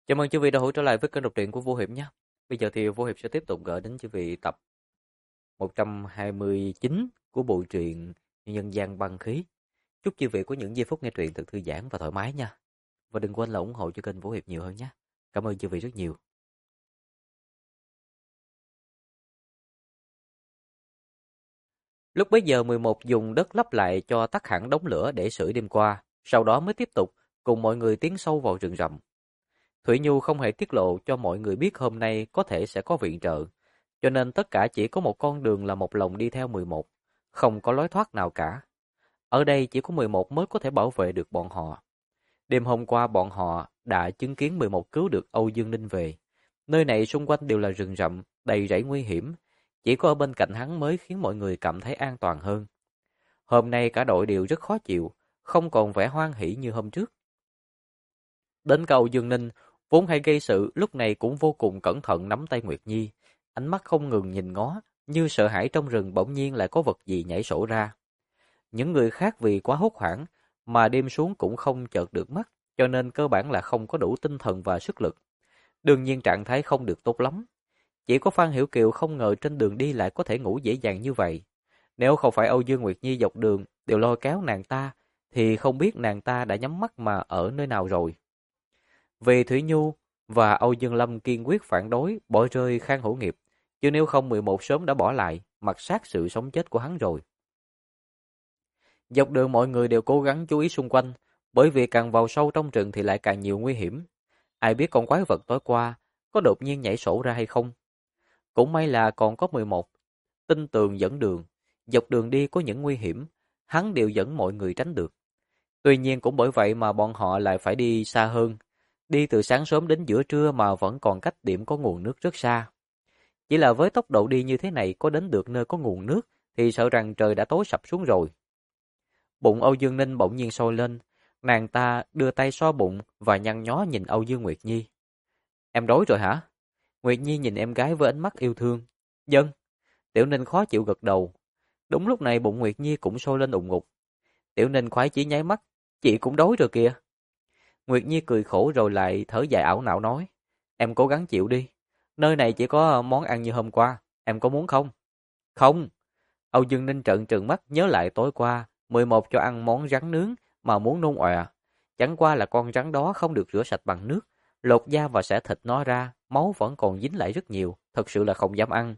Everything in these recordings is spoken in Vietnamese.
Chào mừng quý vị đã hữu trở lại với kênh đọc truyện của Vô Hiệp nhé. Bây giờ thì Vô Hiệp sẽ tiếp tục gửi đến quý vị tập 129 của bộ truyện Nhân gian băng khí. Chúc quý vị có những giây phút nghe truyện thật thư giãn và thoải mái nha. Và đừng quên là ủng hộ cho kênh Vô Hiệp nhiều hơn nhé. Cảm ơn quý vị rất nhiều. Lúc bấy giờ 11 dùng đất lấp lại cho tắt hẳn đống lửa để sưởi đêm qua, sau đó mới tiếp tục cùng mọi người tiến sâu vào rừng rậm. Thủy Nhu không hề tiết lộ cho mọi người biết hôm nay có thể sẽ có viện trợ, cho nên tất cả chỉ có một con đường là một lòng đi theo 11, không có lối thoát nào cả. Ở đây chỉ có 11 mới có thể bảo vệ được bọn họ. Đêm hôm qua bọn họ đã chứng kiến 11 cứu được Âu Dương Ninh về. Nơi này xung quanh đều là rừng rậm, đầy rẫy nguy hiểm, chỉ có ở bên cạnh hắn mới khiến mọi người cảm thấy an toàn hơn. Hôm nay cả đội đều rất khó chịu, không còn vẻ hoan hỉ như hôm trước. Đến Âu Dương Ninh, vốn hay gây sự, lúc này cũng vô cùng cẩn thận nắm tay Nguyệt Nhi, ánh mắt không ngừng nhìn ngó, như sợ hãi trong rừng bỗng nhiên lại có vật gì nhảy sổ ra. Những người khác vì quá hốt hoảng, mà đêm xuống cũng không chợt được mắt, cho nên cơ bản là không có đủ tinh thần và sức lực. Đương nhiên trạng thái không được tốt lắm. Chỉ có Phan Hiểu Kiều không ngờ trên đường đi lại có thể ngủ dễ dàng như vậy. Nếu không phải Âu Dương Nguyệt Nhi dọc đường đều lôi kéo nàng ta, thì không biết nàng ta đã nhắm mắt mà ở nơi nào rồi. Vì Thủy Nhu và Âu Dương Lâm kiên quyết phản đối bỏ rơi Khang Hữu Nghiệp, chứ nếu không 11 sớm đã bỏ lại, mặc sát sự sống chết của hắn rồi. Dọc đường mọi người đều cố gắng chú ý xung quanh, bởi vì càng vào sâu trong rừng thì lại càng nhiều nguy hiểm. Ai biết con quái vật tối qua có đột nhiên nhảy sổ ra hay không? Cũng may là còn có 11 tinh tường dẫn đường, dọc đường đi có những nguy hiểm, hắn đều dẫn mọi người tránh được. Tuy nhiên cũng bởi vậy mà bọn họ lại phải đi xa hơn, đi từ sáng sớm đến giữa trưa mà vẫn còn cách điểm có nguồn nước rất xa. Chỉ là với tốc độ đi như thế này có đến được nơi có nguồn nước thì sợ rằng trời đã tối sập xuống rồi. Bụng Âu Dương Ninh bỗng nhiên sôi lên, nàng ta đưa tay xoa bụng và nhăn nhó nhìn Âu Dương Nguyệt Nhi. Em đói rồi hả? Nguyệt Nhi nhìn em gái với ánh mắt yêu thương. Dân. Tiểu Ninh khó chịu gật đầu. Đúng lúc này bụng Nguyệt Nhi cũng sôi lên ùng ục. Tiểu Ninh khoái chí nháy mắt. Chị cũng đói rồi kìa. Nguyệt Nhi cười khổ rồi lại thở dài ảo não nói. Em cố gắng chịu đi. Nơi này chỉ có món ăn như hôm qua. Em có muốn không? Không. Âu Dương Ninh trợn trừng mắt nhớ lại tối qua 11 cho ăn món rắn nướng mà muốn nôn ọe. Chẳng qua là con rắn đó không được rửa sạch bằng nước. Lột da và xẻ thịt nó ra, máu vẫn còn dính lại rất nhiều. Thật sự là không dám ăn.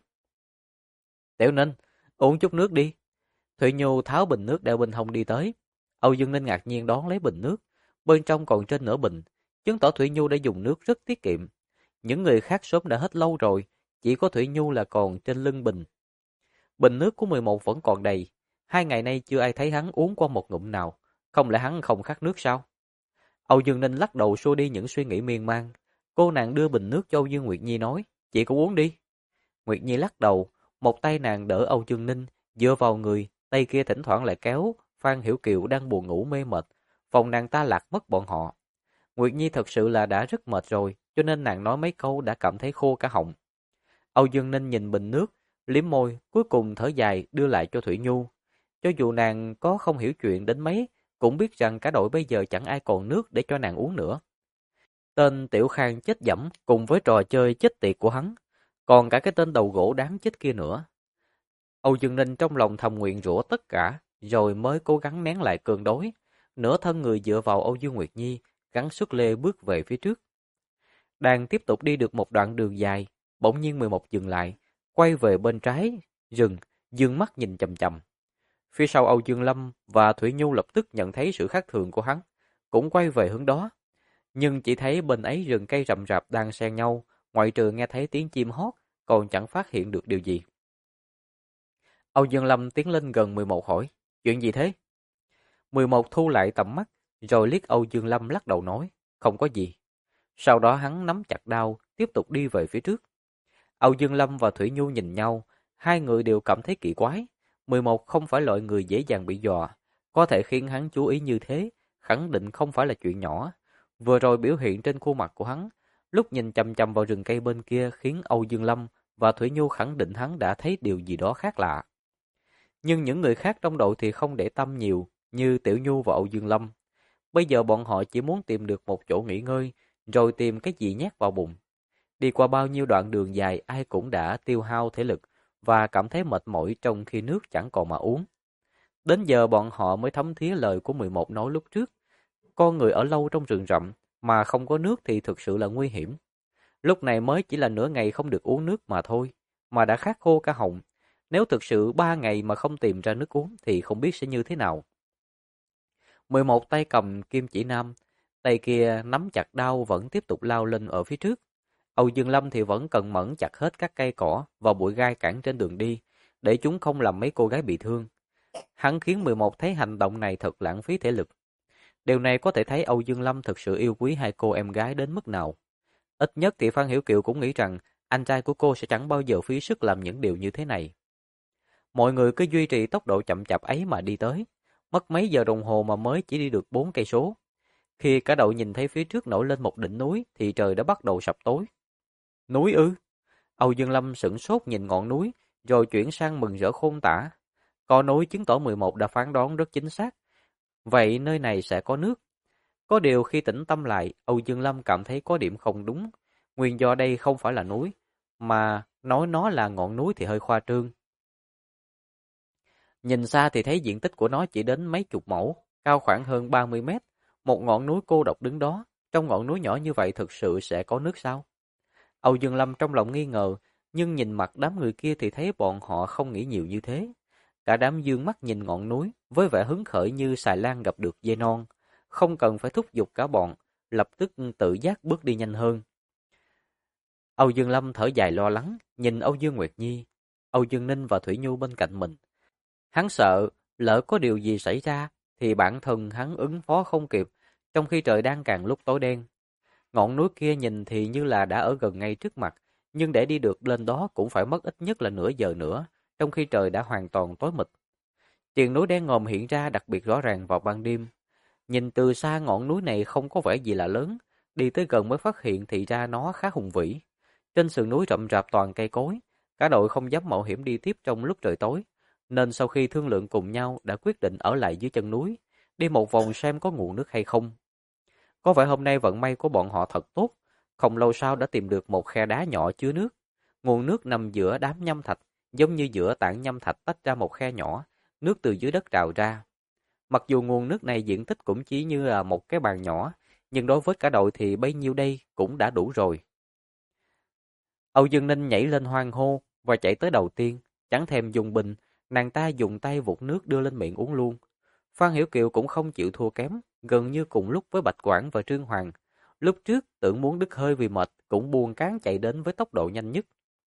Tiểu Ninh, uống chút nước đi. Thủy Nhu tháo bình nước đeo bên hông đi tới. Âu Dương Ninh ngạc nhiên đón lấy bình nước. Bên trong còn trên nửa bình, chứng tỏ Thủy Nhu đã dùng nước rất tiết kiệm. Những người khác sớm đã hết lâu rồi, chỉ có Thủy Nhu là còn trên lưng bình. Bình nước của 11 vẫn còn đầy. 2 ngày nay chưa ai thấy hắn uống qua một ngụm nào. Không lẽ hắn không khát nước sao? Âu Dương Ninh lắc đầu xua đi những suy nghĩ miên man. Cô nàng đưa bình nước cho Âu Dương Nguyệt Nhi nói, chị cũng uống đi. Nguyệt Nhi lắc đầu, một tay nàng đỡ Âu Dương Ninh, dựa vào người, tay kia thỉnh thoảng lại kéo Phan Hiểu Kiều đang buồn ngủ mê mệt, phòng nàng ta lạc mất bọn họ. Nguyệt Nhi thật sự là đã rất mệt rồi, cho nên nàng nói mấy câu đã cảm thấy khô cả họng. Âu Dương Ninh nhìn bình nước, liếm môi, cuối cùng thở dài đưa lại cho Thủy Nhu. Cho dù nàng có không hiểu chuyện đến mấy, cũng biết rằng cả đội bây giờ chẳng ai còn nước để cho nàng uống nữa. Tên Tiểu Khang chết dẫm cùng với trò chơi chết tiệt của hắn, còn cả cái tên đầu gỗ đáng chết kia nữa. Âu Dương Ninh trong lòng thầm nguyện rủa tất cả, rồi mới cố gắng nén lại cơn đói, nửa thân người dựa vào Âu Dương Nguyệt Nhi, gắng sức lê bước về phía trước. Đang tiếp tục đi được một đoạn đường dài, bỗng nhiên 11 dừng lại, quay về bên trái rừng, dương mắt nhìn chằm chằm. Phía sau Âu Dương Lâm và Thủy Nhu lập tức nhận thấy sự khác thường của hắn, cũng quay về hướng đó. Nhưng chỉ thấy bên ấy rừng cây rậm rạp đang xen nhau, ngoại trừ nghe thấy tiếng chim hót, còn chẳng phát hiện được điều gì. Âu Dương Lâm tiến lên gần 11 hỏi, chuyện gì thế? 11 thu lại tầm mắt, rồi liếc Âu Dương Lâm lắc đầu nói, không có gì. Sau đó hắn nắm chặt đao, tiếp tục đi về phía trước. Âu Dương Lâm và Thủy Nhu nhìn nhau, hai người đều cảm thấy kỳ quái. 11 không phải loại người dễ dàng bị dọa, có thể khiến hắn chú ý như thế, khẳng định không phải là chuyện nhỏ. Vừa rồi biểu hiện trên khuôn mặt của hắn, lúc nhìn chằm chằm vào rừng cây bên kia khiến Âu Dương Lâm và Thủy Nhu khẳng định hắn đã thấy điều gì đó khác lạ. Nhưng những người khác trong đội thì không để tâm nhiều, như Tiểu Nhu và Âu Dương Lâm. Bây giờ bọn họ chỉ muốn tìm được một chỗ nghỉ ngơi, rồi tìm cái gì nhét vào bụng. Đi qua bao nhiêu đoạn đường dài ai cũng đã tiêu hao thể lực và cảm thấy mệt mỏi trong khi nước chẳng còn mà uống. Đến giờ bọn họ mới thấm thía lời của 11 nói lúc trước. Con người ở lâu trong rừng rậm mà không có nước thì thực sự là nguy hiểm. Lúc này mới chỉ là nửa ngày không được uống nước mà thôi, mà đã khát khô cả họng. Nếu thực sự 3 ngày mà không tìm ra nước uống thì không biết sẽ như thế nào. 11 tay cầm kim chỉ nam, tay kia nắm chặt đao vẫn tiếp tục lao lên ở phía trước. Âu Dương Lâm thì vẫn cần mẫn chặt hết các cây cỏ và bụi gai cản trên đường đi, để chúng không làm mấy cô gái bị thương. Hắn khiến 11 thấy hành động này thật lãng phí thể lực. Điều này có thể thấy Âu Dương Lâm thực sự yêu quý hai cô em gái đến mức nào. Ít nhất thì Phan Hiểu Kiều cũng nghĩ rằng anh trai của cô sẽ chẳng bao giờ phí sức làm những điều như thế này. Mọi người cứ duy trì tốc độ chậm chạp ấy mà đi tới, mất mấy giờ đồng hồ mà mới chỉ đi được 4 cây số. Khi cả đội nhìn thấy phía trước nổi lên một đỉnh núi thì trời đã bắt đầu sập tối. Núi ư? Âu Dương Lâm sửng sốt nhìn ngọn núi, rồi chuyển sang mừng rỡ khôn tả. Có núi chứng tỏ 11 đã phán đoán rất chính xác. Vậy nơi này sẽ có nước. Có điều khi tĩnh tâm lại, Âu Dương Lâm cảm thấy có điểm không đúng. Nguyên do đây không phải là núi, mà nói nó là ngọn núi thì hơi khoa trương. Nhìn xa thì thấy diện tích của nó chỉ đến mấy chục mẫu, cao khoảng hơn 30 mét. Một ngọn núi cô độc đứng đó, trong ngọn núi nhỏ như vậy thực sự sẽ có nước sao? Âu Dương Lâm trong lòng nghi ngờ, nhưng nhìn mặt đám người kia thì thấy bọn họ không nghĩ nhiều như thế. Cả đám dương mắt nhìn ngọn núi, với vẻ hứng khởi như xài lang gặp được dê non. Không cần phải thúc giục cả bọn, lập tức tự giác bước đi nhanh hơn. Âu Dương Lâm thở dài lo lắng, nhìn Âu Dương Nguyệt Nhi, Âu Dương Ninh và Thủy Nhu bên cạnh mình. Hắn sợ, lỡ có điều gì xảy ra, thì bản thân hắn ứng phó không kịp, trong khi trời đang càng lúc tối đen. Ngọn núi kia nhìn thì như là đã ở gần ngay trước mặt, nhưng để đi được lên đó cũng phải mất ít nhất là nửa giờ nữa, trong khi trời đã hoàn toàn tối mịt. Triền núi đen ngòm hiện ra đặc biệt rõ ràng vào ban đêm. Nhìn từ xa ngọn núi này không có vẻ gì là lớn, đi tới gần mới phát hiện thì ra nó khá hùng vĩ. Trên sườn núi rậm rạp toàn cây cối, cả đội không dám mạo hiểm đi tiếp trong lúc trời tối, nên sau khi thương lượng cùng nhau đã quyết định ở lại dưới chân núi, đi một vòng xem có nguồn nước hay không. Có vẻ hôm nay vận may của bọn họ thật tốt, không lâu sau đã tìm được một khe đá nhỏ chứa nước. Nguồn nước nằm giữa đám nhâm thạch, giống như giữa tảng nhâm thạch tách ra một khe nhỏ, nước từ dưới đất trào ra. Mặc dù nguồn nước này diện tích cũng chỉ như là một cái bàn nhỏ, nhưng đối với cả đội thì bấy nhiêu đây cũng đã đủ rồi. Âu Dương Ninh nhảy lên hoan hô và chạy tới đầu tiên, chẳng thèm dùng bình, nàng ta dùng tay vụt nước đưa lên miệng uống luôn. Phan Hiểu Kiều cũng không chịu thua kém, gần như cùng lúc với Bạch Quảng và Trương Hoàng. Lúc trước tưởng muốn đứt hơi vì mệt, cũng buồn cáng chạy đến với tốc độ nhanh nhất.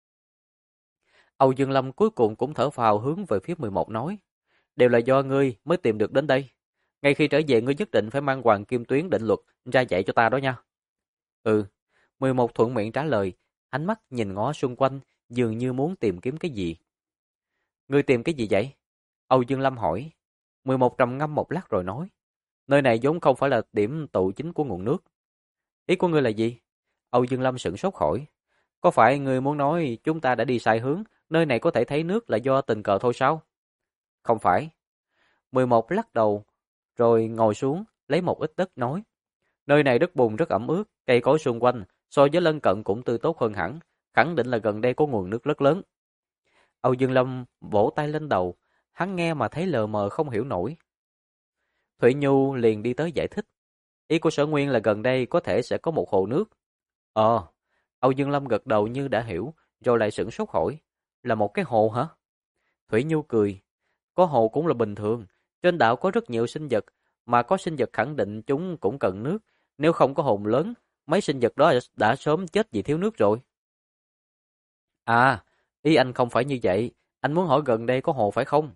Âu Dương Lâm cuối cùng cũng thở phào hướng về phía 11 nói, đều là do ngươi mới tìm được đến đây. Ngay khi trở về ngươi nhất định phải mang Hoàng Kim Tuyến định luật ra dạy cho ta đó nha. Ừ, 11 thuận miệng trả lời, ánh mắt nhìn ngó xung quanh, dường như muốn tìm kiếm cái gì. Ngươi tìm cái gì vậy? Âu Dương Lâm hỏi. 11 trầm ngâm một lát rồi nói, nơi này vốn không phải là điểm tụ chính của nguồn nước. Ý của ngươi là gì? Âu Dương Lâm sửng sốt hỏi. Có phải ngươi muốn nói chúng ta đã đi sai hướng, nơi này có thể thấy nước là do tình cờ thôi sao? Không phải. 11 lắc đầu, rồi ngồi xuống, lấy một ít đất nói. Nơi này đất bùn rất ẩm ướt, cây cối xung quanh, so với lân cận cũng tươi tốt hơn hẳn, khẳng định là gần đây có nguồn nước rất lớn. Âu Dương Lâm vỗ tay lên đầu, hắn nghe mà thấy lờ mờ không hiểu nổi. Thủy Nhu liền đi tới giải thích. Ý của Sở Nguyên là gần đây có thể sẽ có một hồ nước. Âu Dương Lâm gật đầu như đã hiểu, rồi lại sửng sốt hỏi. Là một cái hồ hả? Thủy Nhu cười. Có hồ cũng là bình thường. Trên đảo có rất nhiều sinh vật, mà có sinh vật khẳng định chúng cũng cần nước. Nếu không có hồ lớn, mấy sinh vật đó đã sớm chết vì thiếu nước rồi. À, ý anh không phải như vậy. Anh muốn hỏi gần đây có hồ phải không?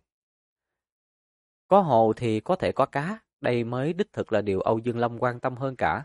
Có hồ thì có thể có cá. Đây mới đích thực là điều Âu Dương Lâm quan tâm hơn cả.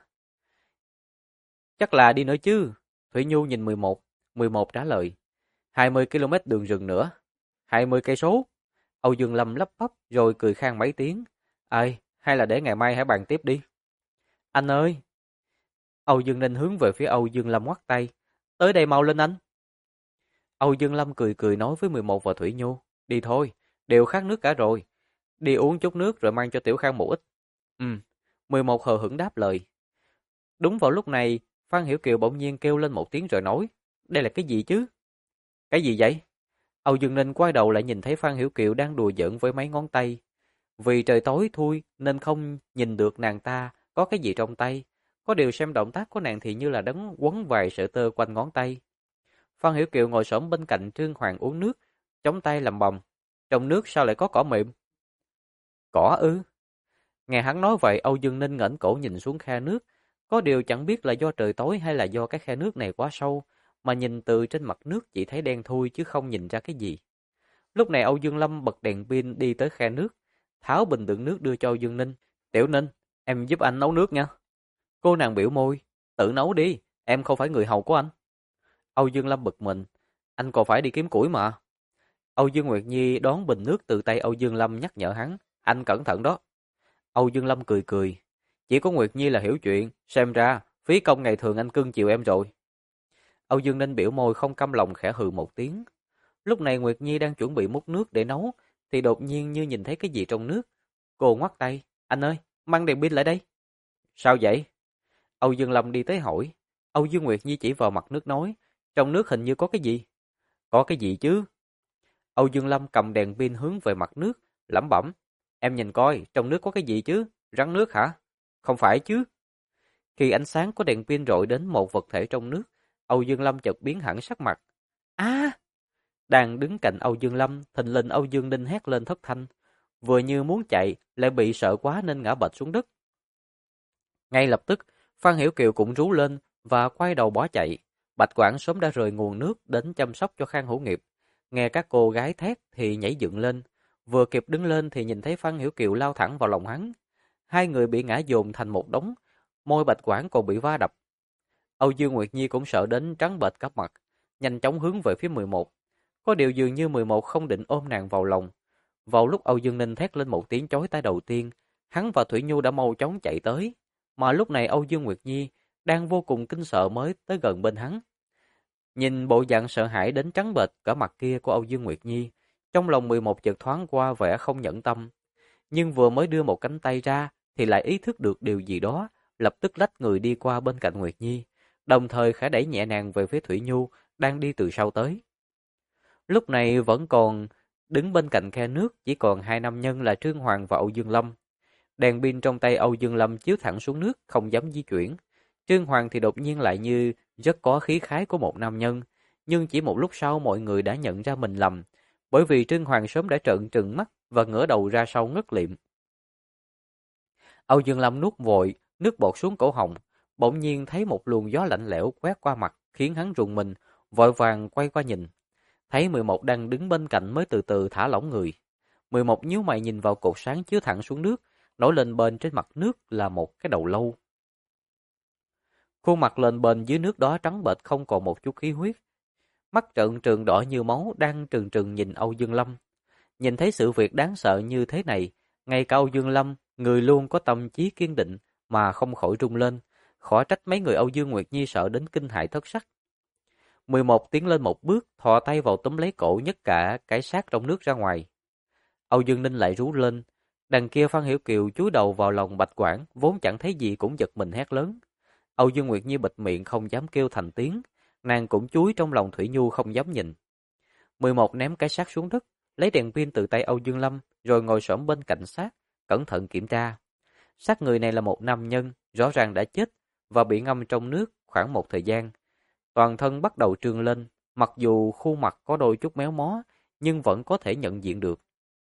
Chắc là đi nữa chứ. Thủy Nhu nhìn 11. 11 trả lời. 20 km đường rừng nữa. 20 cây số. Âu Dương Lâm lắp bắp rồi cười khan mấy tiếng. Ai, hay là để ngày mai hãy bàn tiếp đi. Anh ơi. Âu Dương Ninh hướng về phía Âu Dương Lâm ngoắt tay. Tới đây mau lên anh. Âu Dương Lâm cười cười nói với 11 và Thủy Nhu. Đi thôi, đều khát nước cả rồi. Đi uống chút nước rồi mang cho Tiểu Khang một ít. 11 hờ hững đáp lời. Đúng vào lúc này, Phan Hiểu Kiều bỗng nhiên kêu lên một tiếng rồi nói, đây là cái gì chứ? Cái gì vậy? Âu Dương Ninh quay đầu lại nhìn thấy Phan Hiểu Kiều đang đùa giỡn với mấy ngón tay. Vì trời tối thui nên không nhìn được nàng ta có cái gì trong tay. Có điều xem động tác của nàng thì như là đấng quấn vài sợi tơ quanh ngón tay. Phan Hiểu Kiều ngồi xổm bên cạnh Trương Hoàng uống nước, chống tay làm bầm. Trong nước sao lại có cỏ mềm? Cỏ ư? Nghe hắn nói vậy, Âu Dương Ninh ngẩng cổ nhìn xuống khe nước. Có điều chẳng biết là do trời tối hay là do cái khe nước này quá sâu, mà nhìn từ trên mặt nước chỉ thấy đen thui chứ không nhìn ra cái gì. Lúc này Âu Dương Lâm bật đèn pin đi tới khe nước, tháo bình đựng nước đưa cho Âu Dương Ninh. Tiểu Ninh, em giúp anh nấu nước nha. Cô nàng biểu môi, tự nấu đi, em không phải người hầu của anh. Âu Dương Lâm bực mình, anh còn phải đi kiếm củi mà. Âu Dương Nguyệt Nhi đón bình nước từ tay Âu Dương Lâm nhắc nhở hắn, anh cẩn thận đó. Âu Dương Lâm cười cười, chỉ có Nguyệt Nhi là hiểu chuyện, xem ra phí công ngày thường anh cưng chiều em rồi. Âu Dương Ninh biểu môi không căm lòng khẽ hừ một tiếng. Lúc này Nguyệt Nhi đang chuẩn bị múc nước để nấu, thì đột nhiên như nhìn thấy cái gì trong nước. Cô ngoắt tay, anh ơi, mang đèn pin lại đây. Sao vậy? Âu Dương Lâm đi tới hỏi. Âu Dương Nguyệt Nhi chỉ vào mặt nước nói, trong nước hình như có cái gì. Có cái gì chứ? Âu Dương Lâm cầm đèn pin hướng về mặt nước, lẩm bẩm. Em nhìn coi, trong nước có cái gì chứ? Rắn nước hả? Không phải chứ. Khi ánh sáng của đèn pin rọi đến một vật thể trong nước, Âu Dương Lâm chợt biến hẳn sắc mặt. A! Đang đứng cạnh Âu Dương Lâm, thình lình Âu Dương Ninh hét lên thất thanh. Vừa như muốn chạy, lại bị sợ quá nên ngã bệt xuống đất. Ngay lập tức, Phan Hiểu Kiều cũng rú lên và quay đầu bỏ chạy. Bạch Quảng sớm đã rời nguồn nước đến chăm sóc cho Khang Hữu Nghiệp. Nghe các cô gái thét thì nhảy dựng lên. Vừa kịp đứng lên thì nhìn thấy Phan Hiểu Kiều lao thẳng vào lòng hắn. Hai người bị ngã dồn thành một đống, môi Bạch Quảng còn bị va đập. Âu Dương Nguyệt Nhi cũng sợ đến trắng bệch cả mặt, nhanh chóng hướng về phía 11. Có điều dường như 11 không định ôm nàng vào lòng. Vào lúc Âu Dương Ninh thét lên một tiếng chói tai đầu tiên, hắn và Thủy Nhu đã mau chóng chạy tới. Mà lúc này Âu Dương Nguyệt Nhi đang vô cùng kinh sợ mới tới gần bên hắn. Nhìn bộ dạng sợ hãi đến trắng bệch cả mặt kia của Âu Dương Nguyệt Nhi, trong lòng 11 chợt thoáng qua vẻ không nhẫn tâm. Nhưng vừa mới đưa một cánh tay ra thì lại ý thức được điều gì đó, lập tức lách người đi qua bên cạnh Nguyệt Nhi, đồng thời khẽ đẩy nhẹ nàng về phía Thủy Nhu đang đi từ sau tới. Lúc này vẫn còn đứng bên cạnh khe nước, chỉ còn hai nam nhân là Trương Hoàng và Âu Dương Lâm. Đèn pin trong tay Âu Dương Lâm chiếu thẳng xuống nước, không dám di chuyển. Trương Hoàng thì đột nhiên lại như rất có khí khái của một nam nhân, nhưng chỉ một lúc sau mọi người đã nhận ra mình lầm, bởi vì Trương Hoàng sớm đã trợn trừng mắt và ngửa đầu ra sau ngất liệm. Âu Dương Lâm nuốt vội, nước bọt xuống cổ họng, bỗng nhiên thấy một luồng gió lạnh lẽo quét qua mặt, khiến hắn rùng mình, vội vàng quay qua nhìn. Thấy 11 đang đứng bên cạnh mới từ từ thả lỏng người. 11 nhíu mày nhìn vào cột sáng chiếu thẳng xuống nước, nổi lên bên trên mặt nước là một cái đầu lâu. Khuôn mặt lên bên dưới nước đó trắng bệch không còn một chút khí huyết. Mắt trợn trừng đỏ như máu đang trừng trừng nhìn Âu Dương Lâm. Nhìn thấy sự việc đáng sợ như thế này, ngay cả Âu Dương Lâm, người luôn có tâm trí kiên định mà không khỏi rung lên, khỏi trách mấy người Âu Dương Nguyệt Nhi sợ đến kinh hãi thất sắc. 11 tiến lên một bước, thò tay vào túm lấy cổ nhấc cả cái xác trong nước ra ngoài. Âu Dương Ninh lại rú lên, đằng kia Phan Hiểu Kiều chúi đầu vào lòng Bạch Quảng, vốn chẳng thấy gì cũng giật mình hét lớn. Âu Dương Nguyệt Nhi bịt miệng không dám kêu thành tiếng, nàng cũng chúi trong lòng Thủy Nhu không dám nhìn. 11 ném cái xác xuống đất, lấy đèn pin từ tay Âu Dương Lâm, rồi ngồi xổm bên cạnh xác, cẩn thận kiểm tra. Xác người này là một nam nhân, rõ ràng đã chết và bị ngâm trong nước khoảng một thời gian. Toàn thân bắt đầu trương lên, mặc dù khuôn mặt có đôi chút méo mó, nhưng vẫn có thể nhận diện được.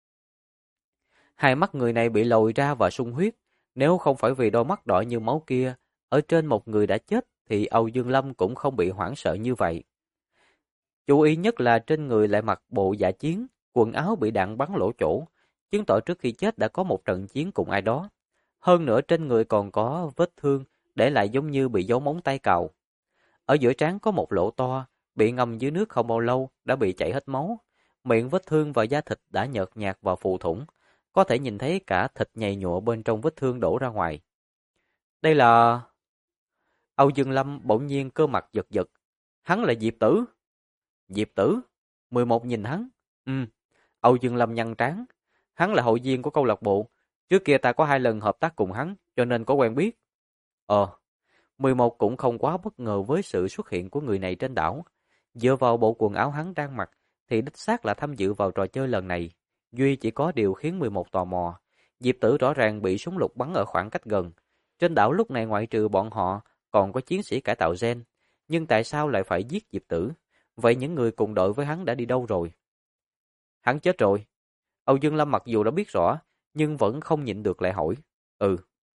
Hai mắt người này bị lồi ra và sung huyết, nếu không phải vì đôi mắt đỏ như máu kia, ở trên một người đã chết thì Âu Dương Lâm cũng không bị hoảng sợ như vậy. Chú ý nhất là trên người lại mặc bộ dạ chiến, quần áo bị đạn bắn lỗ chỗ, chứng tỏ trước khi chết đã có một trận chiến cùng ai đó. Hơn nữa trên người còn có vết thương, để lại giống như bị dấu móng tay cào. Ở giữa trán có một lỗ to, bị ngâm dưới nước không bao lâu đã bị chảy hết máu. Miệng vết thương và da thịt đã nhợt nhạt và phù thủng, có thể nhìn thấy cả thịt nhầy nhụa bên trong vết thương đổ ra ngoài. Đây là... Âu Dương Lâm bỗng nhiên cơ mặt giật giật. Hắn là Diệp Tử. Diệp Tử? 11 nhìn hắn. Âu Dương Lâm nhăn trán. Hắn là hội viên của câu lạc bộ. Trước kia ta có 2 lần hợp tác cùng hắn, cho nên có quen biết. 11 cũng không quá bất ngờ với sự xuất hiện của người này trên đảo. Dựa vào bộ quần áo hắn đang mặc thì đích xác là tham dự vào trò chơi lần này. Duy chỉ có điều khiến 11 tò mò. Diệp Tử rõ ràng bị súng lục bắn ở khoảng cách gần. Trên đảo lúc này ngoại trừ bọn họ còn có chiến sĩ cải tạo gen. Nhưng tại sao lại phải giết Diệp Tử? Vậy những người cùng đội với hắn đã đi đâu rồi? Hắn chết rồi. Âu Dương Lâm mặc dù đã biết rõ, nhưng vẫn không nhịn được lại hỏi. Ừ.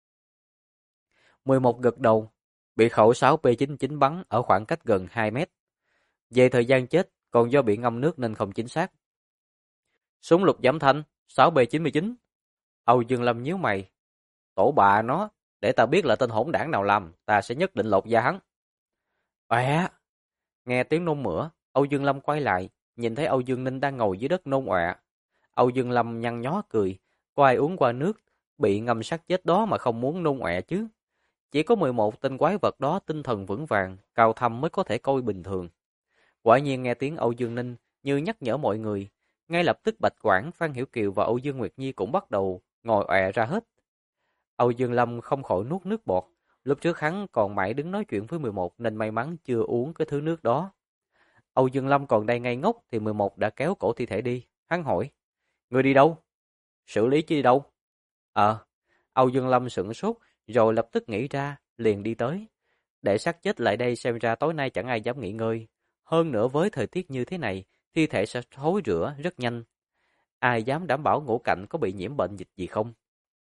11 gật đầu, bị khẩu 6P99 bắn ở khoảng cách gần 2 mét. Về thời gian chết, còn do bị ngâm nước nên không chính xác. Súng lục giảm thanh, 6B99. Âu Dương Lâm nhíu mày. Tổ bà nó, để ta biết là tên hỗn đảng nào làm, ta sẽ nhất định lột da hắn. Ọe! Nghe tiếng nôn mửa, Âu Dương Lâm quay lại, nhìn thấy Âu Dương Ninh đang ngồi dưới đất nôn ọe. Âu Dương Lâm nhăn nhó cười, có ai uống qua nước, bị ngâm sát chết đó mà không muốn nôn ọe chứ. Chỉ có 11 tên quái vật đó tinh thần vững vàng, cao thâm mới có thể coi bình thường. Quả nhiên nghe tiếng Âu Dương Ninh như nhắc nhở mọi người, ngay lập tức Bạch Quảng, Phan Hiểu Kiều và Âu Dương Nguyệt Nhi cũng bắt đầu ngồi ọe ra hết. Âu Dương Lâm không khỏi nuốt nước bọt, lúc trước hắn còn mãi đứng nói chuyện với 11 nên may mắn chưa uống cái thứ nước đó. Âu Dương Lâm còn đang ngây ngốc thì 11 đã kéo cổ thi thể đi, hắn hỏi, người đi đâu? Xử lý chứ đi đâu? Âu Dương Lâm sửng sốt rồi lập tức nghĩ ra, liền đi tới. Để xác chết lại đây xem ra tối nay chẳng ai dám nghỉ ngơi. Hơn nữa với thời tiết như thế này, thi thể sẽ thối rữa rất nhanh. Ai dám đảm bảo Ngũ Cạnh có bị nhiễm bệnh dịch gì không?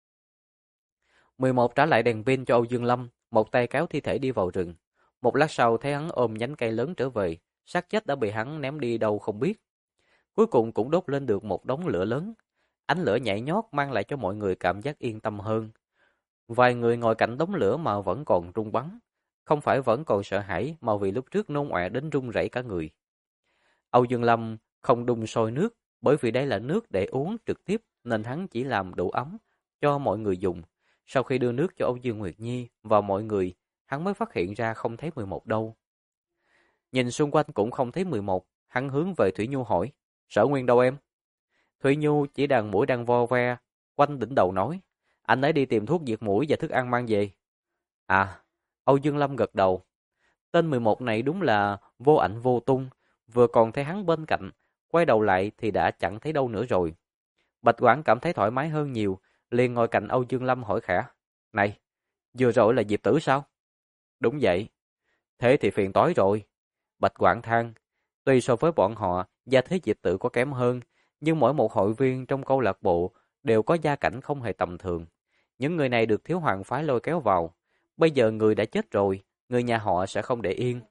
11 trả lại đèn pin cho Âu Dương Lâm, một tay kéo thi thể đi vào rừng. Một lát sau thấy hắn ôm nhánh cây lớn trở về, xác chết đã bị hắn ném đi đâu không biết. Cuối cùng cũng đốt lên được một đống lửa lớn. Ánh lửa nhảy nhót mang lại cho mọi người cảm giác yên tâm hơn. Vài người ngồi cạnh đống lửa mà vẫn còn run bắn. Không phải vẫn còn sợ hãi mà vì lúc trước nôn ọe đến run rẩy cả người. Âu Dương Lâm không đun sôi nước bởi vì đây là nước để uống trực tiếp nên hắn chỉ làm đủ ấm cho mọi người dùng. Sau khi đưa nước cho Âu Dương Nguyệt Nhi và mọi người, hắn mới phát hiện ra không thấy 11 đâu. Nhìn xung quanh cũng không thấy 11, hắn hướng về Thủy Nhu hỏi, Sở Nguyên đâu em? Thủy Nhu chỉ đàn mũi đang vo ve, quanh đỉnh đầu nói, anh ấy đi tìm thuốc diệt mũi và thức ăn mang về. À, Âu Dương Lâm gật đầu. Tên 11 này đúng là vô ảnh vô tung, vừa còn thấy hắn bên cạnh, quay đầu lại thì đã chẳng thấy đâu nữa rồi. Bạch Quảng cảm thấy thoải mái hơn nhiều, liền ngồi cạnh Âu Dương Lâm hỏi khẽ, này, vừa rồi là Diệp Tử sao? Đúng vậy. Thế thì phiền toái rồi. Bạch Quảng than, tuy so với bọn họ, gia thế Diệp Tử có kém hơn, nhưng mỗi một hội viên trong câu lạc bộ đều có gia cảnh không hề tầm thường. Những người này được Thiếu Hoàng phái lôi kéo vào. Bây giờ người đã chết rồi, người nhà họ sẽ không để yên.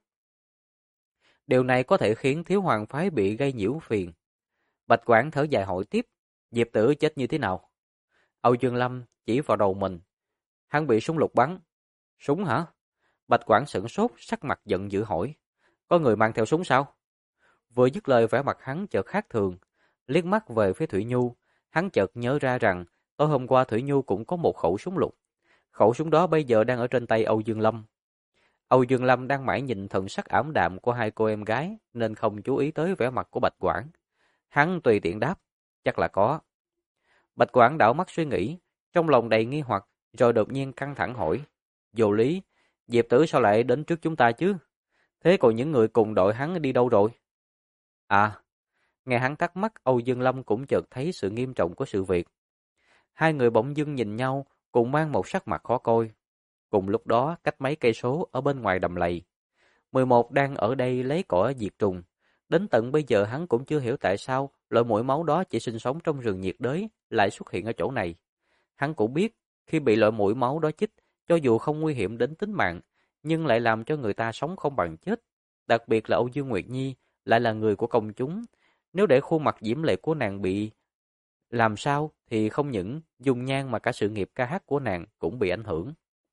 Điều này có thể khiến Thiếu Hoàng phái bị gây nhiễu phiền. Bạch Quảng thở dài hỏi tiếp, Diệp Tử chết như thế nào? Âu Dương Lâm chỉ vào đầu mình. Hắn bị súng lục bắn. Súng hả? Bạch Quảng sửng sốt, sắc mặt giận dữ hỏi. Có người mang theo súng sao? Vừa dứt lời vẻ mặt hắn chợt khác thường. Liếc mắt về phía Thủy Nhu, hắn chợt nhớ ra rằng tối hôm qua Thủy Nhu cũng có một khẩu súng lục. Khẩu súng đó bây giờ đang ở trên tay Âu Dương Lâm. Âu Dương Lâm đang mãi nhìn thần sắc ảm đạm của hai cô em gái nên không chú ý tới vẻ mặt của Bạch Quảng. Hắn tùy tiện đáp, chắc là có. Bạch Quảng đảo mắt suy nghĩ, trong lòng đầy nghi hoặc, rồi đột nhiên căng thẳng hỏi. Vô lý, Diệp Tử sao lại đến trước chúng ta chứ? Thế còn những người cùng đội hắn đi đâu rồi? À, nghe hắn thắc mắc, Âu Dương Lâm cũng chợt thấy sự nghiêm trọng của sự việc. Hai người bỗng dưng nhìn nhau, cùng mang một sắc mặt khó coi. Cùng lúc đó, cách mấy cây số ở bên ngoài đầm lầy, 11 đang ở đây lấy cỏ diệt trùng. Đến tận bây giờ hắn cũng chưa hiểu tại sao loại muỗi máu đó chỉ sinh sống trong rừng nhiệt đới lại xuất hiện ở chỗ này. Hắn cũng biết, khi bị loại muỗi máu đó chích, cho dù không nguy hiểm đến tính mạng, nhưng lại làm cho người ta sống không bằng chết. Đặc biệt là Âu Dương Nguyệt Nhi, lại là người của công chúng. Nếu để khuôn mặt diễm lệ của nàng bị làm sao thì không những dung nhan mà cả sự nghiệp ca hát của nàng cũng bị ảnh hưởng.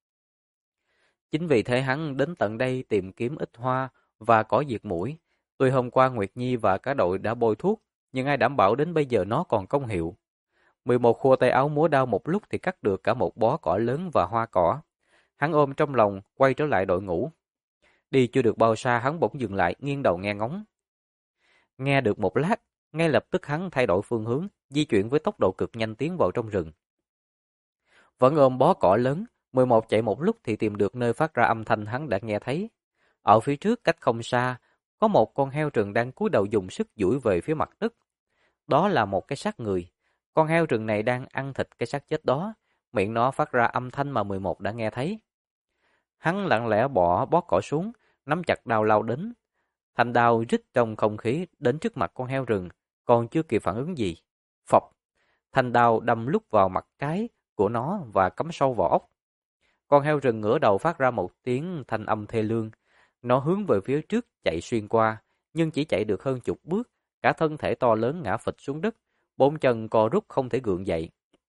Chính vì thế hắn đến tận đây tìm kiếm ít hoa và cỏ diệt muỗi. Tuy hôm qua Nguyệt Nhi và cả đội đã bôi thuốc, nhưng ai đảm bảo đến bây giờ nó còn công hiệu. 11 khua tay áo múa đao một lúc thì cắt được cả một bó cỏ lớn và hoa cỏ. Hắn ôm trong lòng, quay trở lại đội ngũ. Đi chưa được bao xa hắn bỗng dừng lại, nghiêng đầu nghe ngóng. Nghe được một lát, ngay lập tức hắn thay đổi phương hướng, di chuyển với tốc độ cực nhanh tiến vào trong rừng. Vẫn ôm bó cỏ lớn, 11 chạy một lúc thì tìm được nơi phát ra âm thanh hắn đã nghe thấy. Ở phía trước cách không xa, có một con heo rừng đang cúi đầu dùng sức duỗi về phía mặt đất. Đó là một cái xác người. Con heo rừng này đang ăn thịt cái xác chết đó, miệng nó phát ra âm thanh mà 11 đã nghe thấy. Hắn lặng lẽ bỏ bó cỏ xuống, nắm chặt đao lao đến. Thanh đao rít trong không khí đến trước mặt con heo rừng, còn chưa kịp phản ứng gì. Phộc! Thanh đao đâm lúc vào mặt trái của nó và cắm sâu vào ốc. Con heo rừng ngửa đầu phát ra một tiếng thanh âm thê lương. Nó hướng về phía trước chạy xuyên qua, nhưng chỉ chạy được hơn chục bước, cả thân thể to lớn ngã phịch xuống đất, bốn chân co rút không thể gượng dậy.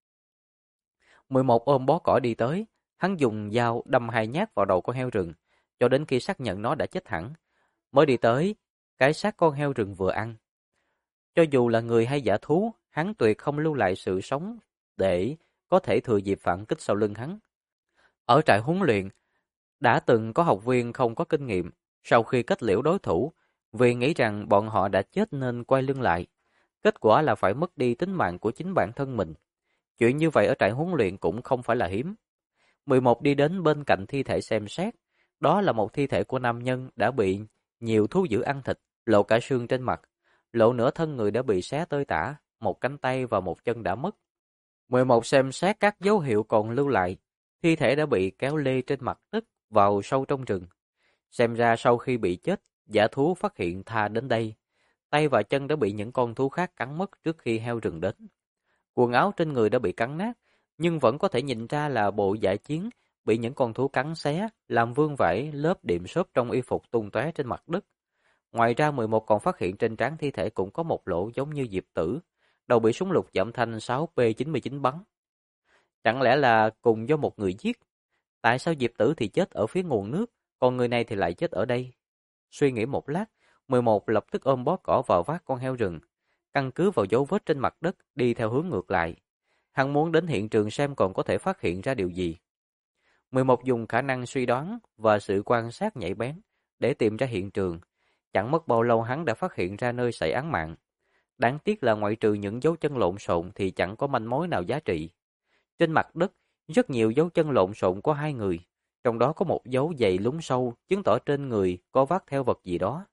11 ôm bó cỏ đi tới, hắn dùng dao đâm 2 nhát vào đầu con heo rừng, cho đến khi xác nhận nó đã chết hẳn. Mới đi tới, cái xác con heo rừng vừa ăn. Cho dù là người hay dã thú, hắn tuyệt không lưu lại sự sống để có thể thừa dịp phản kích sau lưng hắn. Ở trại huấn luyện, đã từng có học viên không có kinh nghiệm, sau khi kết liễu đối thủ, vì nghĩ rằng bọn họ đã chết nên quay lưng lại. Kết quả là phải mất đi tính mạng của chính bản thân mình. Chuyện như vậy ở trại huấn luyện cũng không phải là hiếm. 11 đi đến bên cạnh thi thể xem xét. Đó là một thi thể của nam nhân đã bị nhiều thú dữ ăn thịt, lộ cả xương trên mặt. Lộ nửa thân người đã bị xé tơi tả, một cánh tay và một chân đã mất. 11 xem xét các dấu hiệu còn lưu lại. Thi thể đã bị kéo lê trên mặt đất vào sâu trong rừng. Xem ra sau khi bị chết, dã thú phát hiện tha đến đây. Tay và chân đã bị những con thú khác cắn mất trước khi heo rừng đến. Quần áo trên người đã bị cắn nát, nhưng vẫn có thể nhìn ra là bộ dạ chiến bị những con thú cắn xé, làm vương vãi lớp điểm xốp trong y phục tung tóe trên mặt đất. Ngoài ra 11 còn phát hiện trên trán thi thể cũng có một lỗ giống như Diệp Tử, đầu bị súng lục giảm thanh 6P99 bắn. Chẳng lẽ là cùng do một người giết? Tại sao Diệp Tử thì chết ở phía nguồn nước, còn người này thì lại chết ở đây? Suy nghĩ một lát, 11 lập tức ôm bó cỏ vào vác con heo rừng, căn cứ vào dấu vết trên mặt đất đi theo hướng ngược lại. Hắn muốn đến hiện trường xem còn có thể phát hiện ra điều gì. 11 dùng khả năng suy đoán và sự quan sát nhạy bén để tìm ra hiện trường. Chẳng mất bao lâu hắn đã phát hiện ra nơi xảy án mạng. Đáng tiếc là ngoại trừ những dấu chân lộn xộn thì chẳng có manh mối nào giá trị. Trên mặt đất, rất nhiều dấu chân lộn xộn của 2 người. Trong đó có một dấu giày lún sâu, chứng tỏ trên người có vác theo vật gì đó.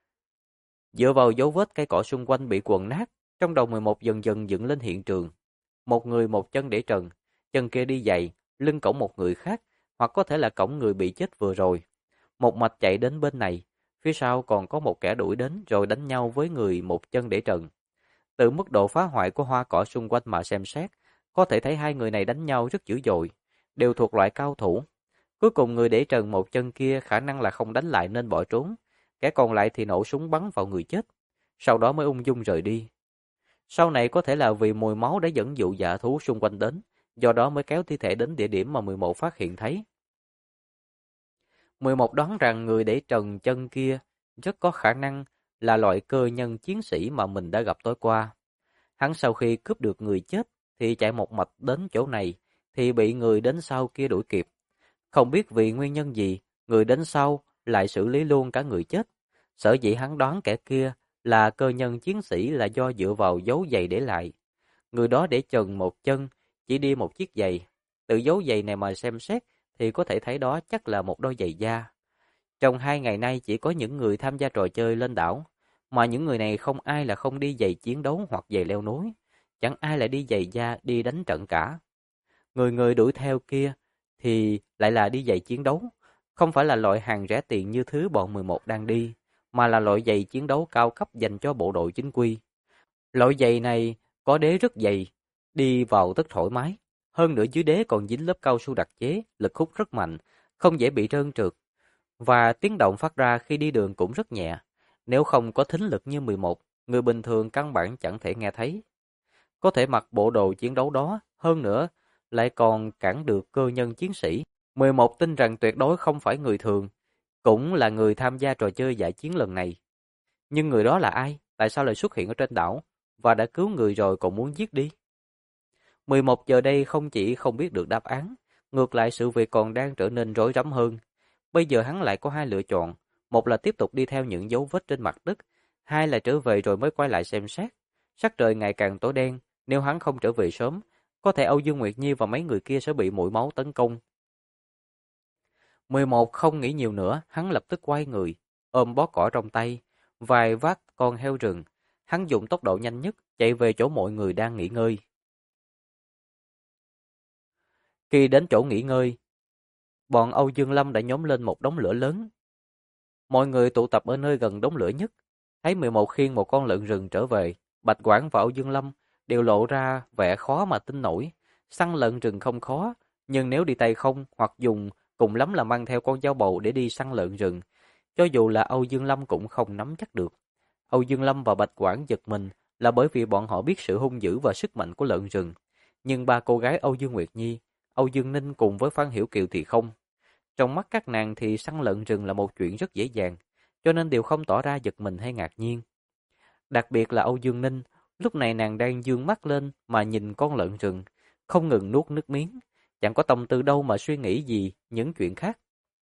Dựa vào dấu vết cây cỏ xung quanh bị quần nát, trong đầu 11 dần dần dựng lên hiện trường. Một người một chân để trần, chân kia đi giày, lưng cõng một người khác, hoặc có thể là cõng người bị chết vừa rồi. Một mạch chạy đến bên này, phía sau còn có một kẻ đuổi đến rồi đánh nhau với người một chân để trần. Từ mức độ phá hoại của hoa cỏ xung quanh mà xem xét, có thể thấy 2 người này đánh nhau rất dữ dội, đều thuộc loại cao thủ. Cuối cùng người để trần một chân kia khả năng là không đánh lại nên bỏ trốn, kẻ còn lại thì nổ súng bắn vào người chết, sau đó mới ung dung rời đi. Sau này có thể là vì mùi máu đã dẫn dụ dã thú xung quanh đến, do đó mới kéo thi thể đến địa điểm mà 11 phát hiện thấy. 11 đoán rằng người để trần chân kia rất có khả năng là loại cơ nhân chiến sĩ mà mình đã gặp tối qua. Hắn sau khi cướp được người chết thì chạy một mạch đến chỗ này thì bị người đến sau kia đuổi kịp. Không biết vì nguyên nhân gì, người đến sau lại xử lý luôn cả người chết. Sở dĩ hắn đoán kẻ kia là cơ nhân chiến sĩ là do dựa vào dấu giày để lại. Người đó để trần một chân, chỉ đi một chiếc giày. Từ dấu giày này mà xem xét thì có thể thấy đó chắc là một đôi giày da. Trong 2 ngày nay chỉ có những người tham gia trò chơi lên đảo, mà những người này không ai là không đi giày chiến đấu hoặc giày leo núi. Chẳng ai lại đi giày da đi đánh trận cả. Người người đuổi theo kia thì lại là đi giày chiến đấu. Không phải là loại hàng rẻ tiền như thứ bọn 11 đang đi, mà là loại giày chiến đấu cao cấp dành cho bộ đội chính quy. Loại giày này có đế rất dày, đi vào rất thoải mái. Hơn nữa dưới đế còn dính lớp cao su đặc chế, lực hút rất mạnh, không dễ bị trơn trượt. Và tiếng động phát ra khi đi đường cũng rất nhẹ. Nếu không có thính lực như 11, người bình thường căn bản chẳng thể nghe thấy. Có thể mặc bộ đồ chiến đấu đó, hơn nữa lại còn cản được cơ nhân chiến sĩ. 11 tin rằng tuyệt đối không phải người thường, cũng là người tham gia trò chơi giải chiến lần này. Nhưng người đó là ai? Tại sao lại xuất hiện ở trên đảo? Và đã cứu người rồi còn muốn giết đi? 11 giờ đây không chỉ không biết được đáp án, ngược lại sự việc còn đang trở nên rối rắm hơn. Bây giờ hắn lại có 2 lựa chọn, một là tiếp tục đi theo những dấu vết trên mặt đất, hai là trở về rồi mới quay lại xem xét. Sắc trời ngày càng tối đen, nếu hắn không trở về sớm, có thể Âu Dương Nguyệt Nhi và mấy người kia sẽ bị muỗi máu tấn công. 11 không nghĩ nhiều nữa, hắn lập tức quay người, ôm bó cỏ trong tay, vài vác con heo rừng. Hắn dùng tốc độ nhanh nhất, chạy về chỗ mọi người đang nghỉ ngơi. Khi đến chỗ nghỉ ngơi, bọn Âu Dương Lâm đã nhóm lên một đống lửa lớn. Mọi người tụ tập ở nơi gần đống lửa nhất. Thấy 11 khiêng một con lợn rừng trở về, Bạch Quảng và Âu Dương Lâm đều lộ ra vẻ khó mà tin nổi. Săn lợn rừng không khó, nhưng nếu đi tay không hoặc dùng cùng lắm là mang theo con dao bầu để đi săn lợn rừng, cho dù là Âu Dương Lâm cũng không nắm chắc được. Âu Dương Lâm và Bạch Quảng giật mình là bởi vì bọn họ biết sự hung dữ và sức mạnh của lợn rừng. Nhưng ba cô gái Âu Dương Nguyệt Nhi, Âu Dương Ninh cùng với Phan Hiểu Kiều thì không. Trong mắt các nàng thì săn lợn rừng là một chuyện rất dễ dàng, cho nên đều không tỏ ra giật mình hay ngạc nhiên. Đặc biệt là Âu Dương Ninh, lúc này nàng đang dương mắt lên mà nhìn con lợn rừng, không ngừng nuốt nước miếng, chẳng có tâm tư đâu mà suy nghĩ gì những chuyện khác.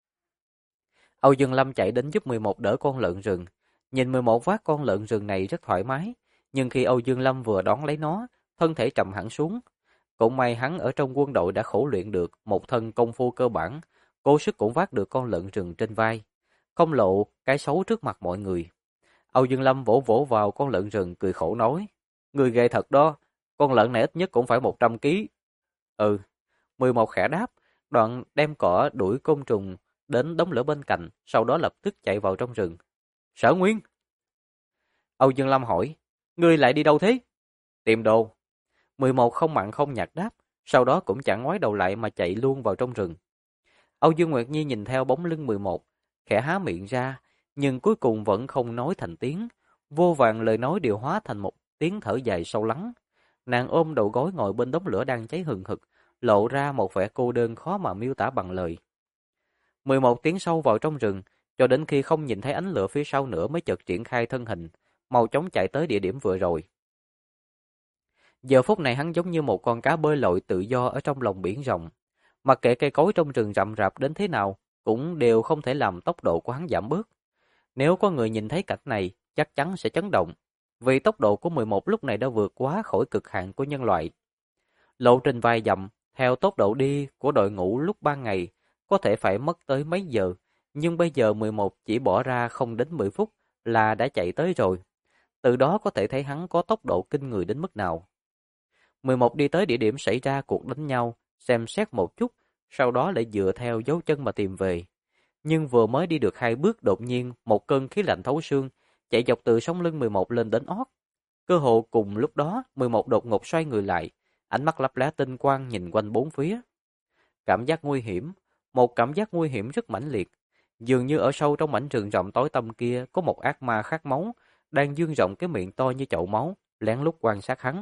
Âu Dương Lâm chạy đến giúp 11 đỡ con lợn rừng, nhìn 11 vác con lợn rừng này rất thoải mái, nhưng khi Âu Dương Lâm vừa đón lấy nó, thân thể trầm hẳn xuống. Cũng may hắn ở trong quân đội đã khổ luyện được một thân công phu cơ bản, cố sức cũng vác được con lợn rừng trên vai, không lộ cái xấu trước mặt mọi người. Âu Dương Lâm vỗ vỗ vào con lợn rừng cười khổ nói, người ghê thật đó, con lợn này ít nhất cũng phải 100 ký. Ừ, 11 khẽ đáp, đoạn đem cỏ đuổi côn trùng đến đống lửa bên cạnh, sau đó lập tức chạy vào trong rừng. Sở Nguyên! Âu Dương Lâm hỏi, ngươi lại đi đâu thế? Tìm đồ. 11 không mặn không nhạt đáp, sau đó cũng chẳng ngoái đầu lại mà chạy luôn vào trong rừng. Âu Dương Nguyệt Nhi nhìn theo bóng lưng 11, khẽ há miệng ra, nhưng cuối cùng vẫn không nói thành tiếng. Vô vàn lời nói đều hóa thành một tiếng thở dài sâu lắng. Nàng ôm đầu gối ngồi bên đống lửa đang cháy hừng hực, lộ ra một vẻ cô đơn khó mà miêu tả bằng lời. 11 tiếng sâu vào trong rừng, cho đến khi không nhìn thấy ánh lửa phía sau nữa mới chợt triển khai thân hình, mau chóng chạy tới địa điểm vừa rồi. Giờ phút này hắn giống như một con cá bơi lội tự do ở trong lòng biển rộng. Mặc kệ cây cối trong rừng rậm rạp đến thế nào, cũng đều không thể làm tốc độ của hắn giảm bớt. Nếu có người nhìn thấy cảnh này, chắc chắn sẽ chấn động, vì tốc độ của 11 lúc này đã vượt quá khỏi cực hạn của nhân loại. Lộ trình vài dặm, theo tốc độ đi của đội ngũ lúc ban ngày, có thể phải mất tới mấy giờ, nhưng bây giờ 11 chỉ bỏ ra không đến 10 phút là đã chạy tới rồi. Từ đó có thể thấy hắn có tốc độ kinh người đến mức nào. 11 đi tới địa điểm xảy ra cuộc đánh nhau, xem xét một chút, sau đó lại dựa theo dấu chân mà tìm về. Nhưng vừa mới đi được 2 bước đột nhiên một cơn khí lạnh thấu xương chạy dọc từ sống lưng 11 lên đến ót. Cơ hồ cùng lúc đó 11 đột ngột xoay người lại, ánh mắt lấp lóe tinh quang nhìn quanh bốn phía. Cảm giác nguy hiểm, một cảm giác nguy hiểm rất mãnh liệt. Dường như ở sâu trong mảnh rừng rậm tối tăm kia có một ác ma khát máu, đang dương rộng cái miệng to như chậu máu, lén lút quan sát hắn.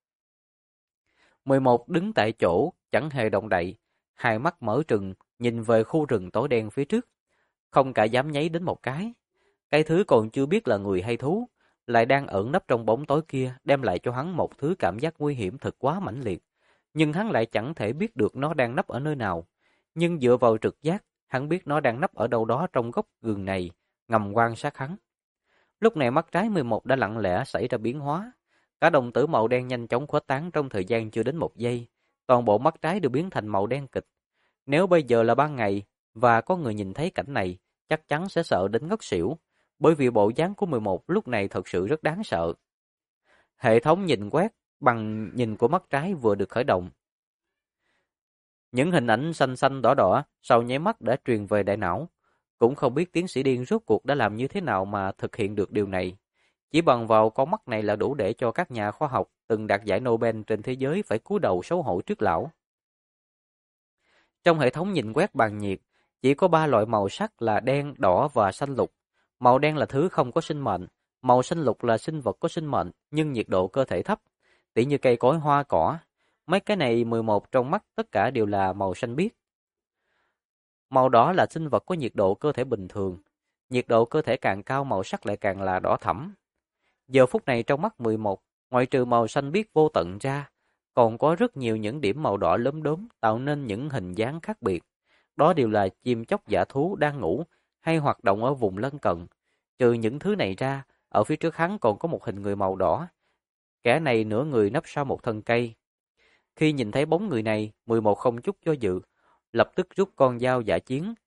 11 đứng tại chỗ, chẳng hề động đậy, hai mắt mở trừng, nhìn về khu rừng tối đen phía trước, không cả dám nháy đến một cái. Cái thứ còn chưa biết là người hay thú, lại đang ẩn nấp trong bóng tối kia, đem lại cho hắn một thứ cảm giác nguy hiểm thật quá mãnh liệt. Nhưng hắn lại chẳng thể biết được nó đang nấp ở nơi nào. Nhưng dựa vào trực giác, hắn biết nó đang nấp ở đâu đó trong góc rừng này, ngầm quan sát hắn. Lúc này mắt trái 11 đã lặng lẽ xảy ra biến hóa. Cả đồng tử màu đen nhanh chóng khuếch tán trong thời gian chưa đến một giây. Toàn bộ mắt trái đều biến thành màu đen kịch. Nếu bây giờ là ban ngày và có người nhìn thấy cảnh này, chắc chắn sẽ sợ đến ngất xỉu. Bởi vì bộ dáng của 11 lúc này thật sự rất đáng sợ. Hệ thống nhìn quét bằng nhìn của mắt trái vừa được khởi động. Những hình ảnh xanh xanh đỏ đỏ sau nháy mắt đã truyền về đại não. Cũng không biết tiến sĩ điên rốt cuộc đã làm như thế nào mà thực hiện được điều này. Chỉ bằng vào con mắt này là đủ để cho các nhà khoa học từng đạt giải Nobel trên thế giới phải cúi đầu xấu hổ trước lão. Trong hệ thống nhìn quét bằng nhiệt, chỉ có 3 loại màu sắc là đen, đỏ và xanh lục. Màu đen là thứ không có sinh mệnh, màu xanh lục là sinh vật có sinh mệnh nhưng nhiệt độ cơ thể thấp, tỉ như cây cối hoa cỏ. Mấy cái này 11 trong mắt tất cả đều là màu xanh biếc. Màu đỏ là sinh vật có nhiệt độ cơ thể bình thường. Nhiệt độ cơ thể càng cao màu sắc lại càng là đỏ thẫm. Giờ phút này trong mắt 11, ngoại trừ màu xanh biếc vô tận ra, còn có rất nhiều những điểm màu đỏ lốm đốm tạo nên những hình dáng khác biệt. Đó đều là chim chóc dã thú đang ngủ hay hoạt động ở vùng lân cận. Trừ những thứ này ra, ở phía trước hắn còn có một hình người màu đỏ. Kẻ này nửa người nấp sau một thân cây. Khi nhìn thấy bóng người này, 11 không chút do dự, lập tức rút con dao dã chiến,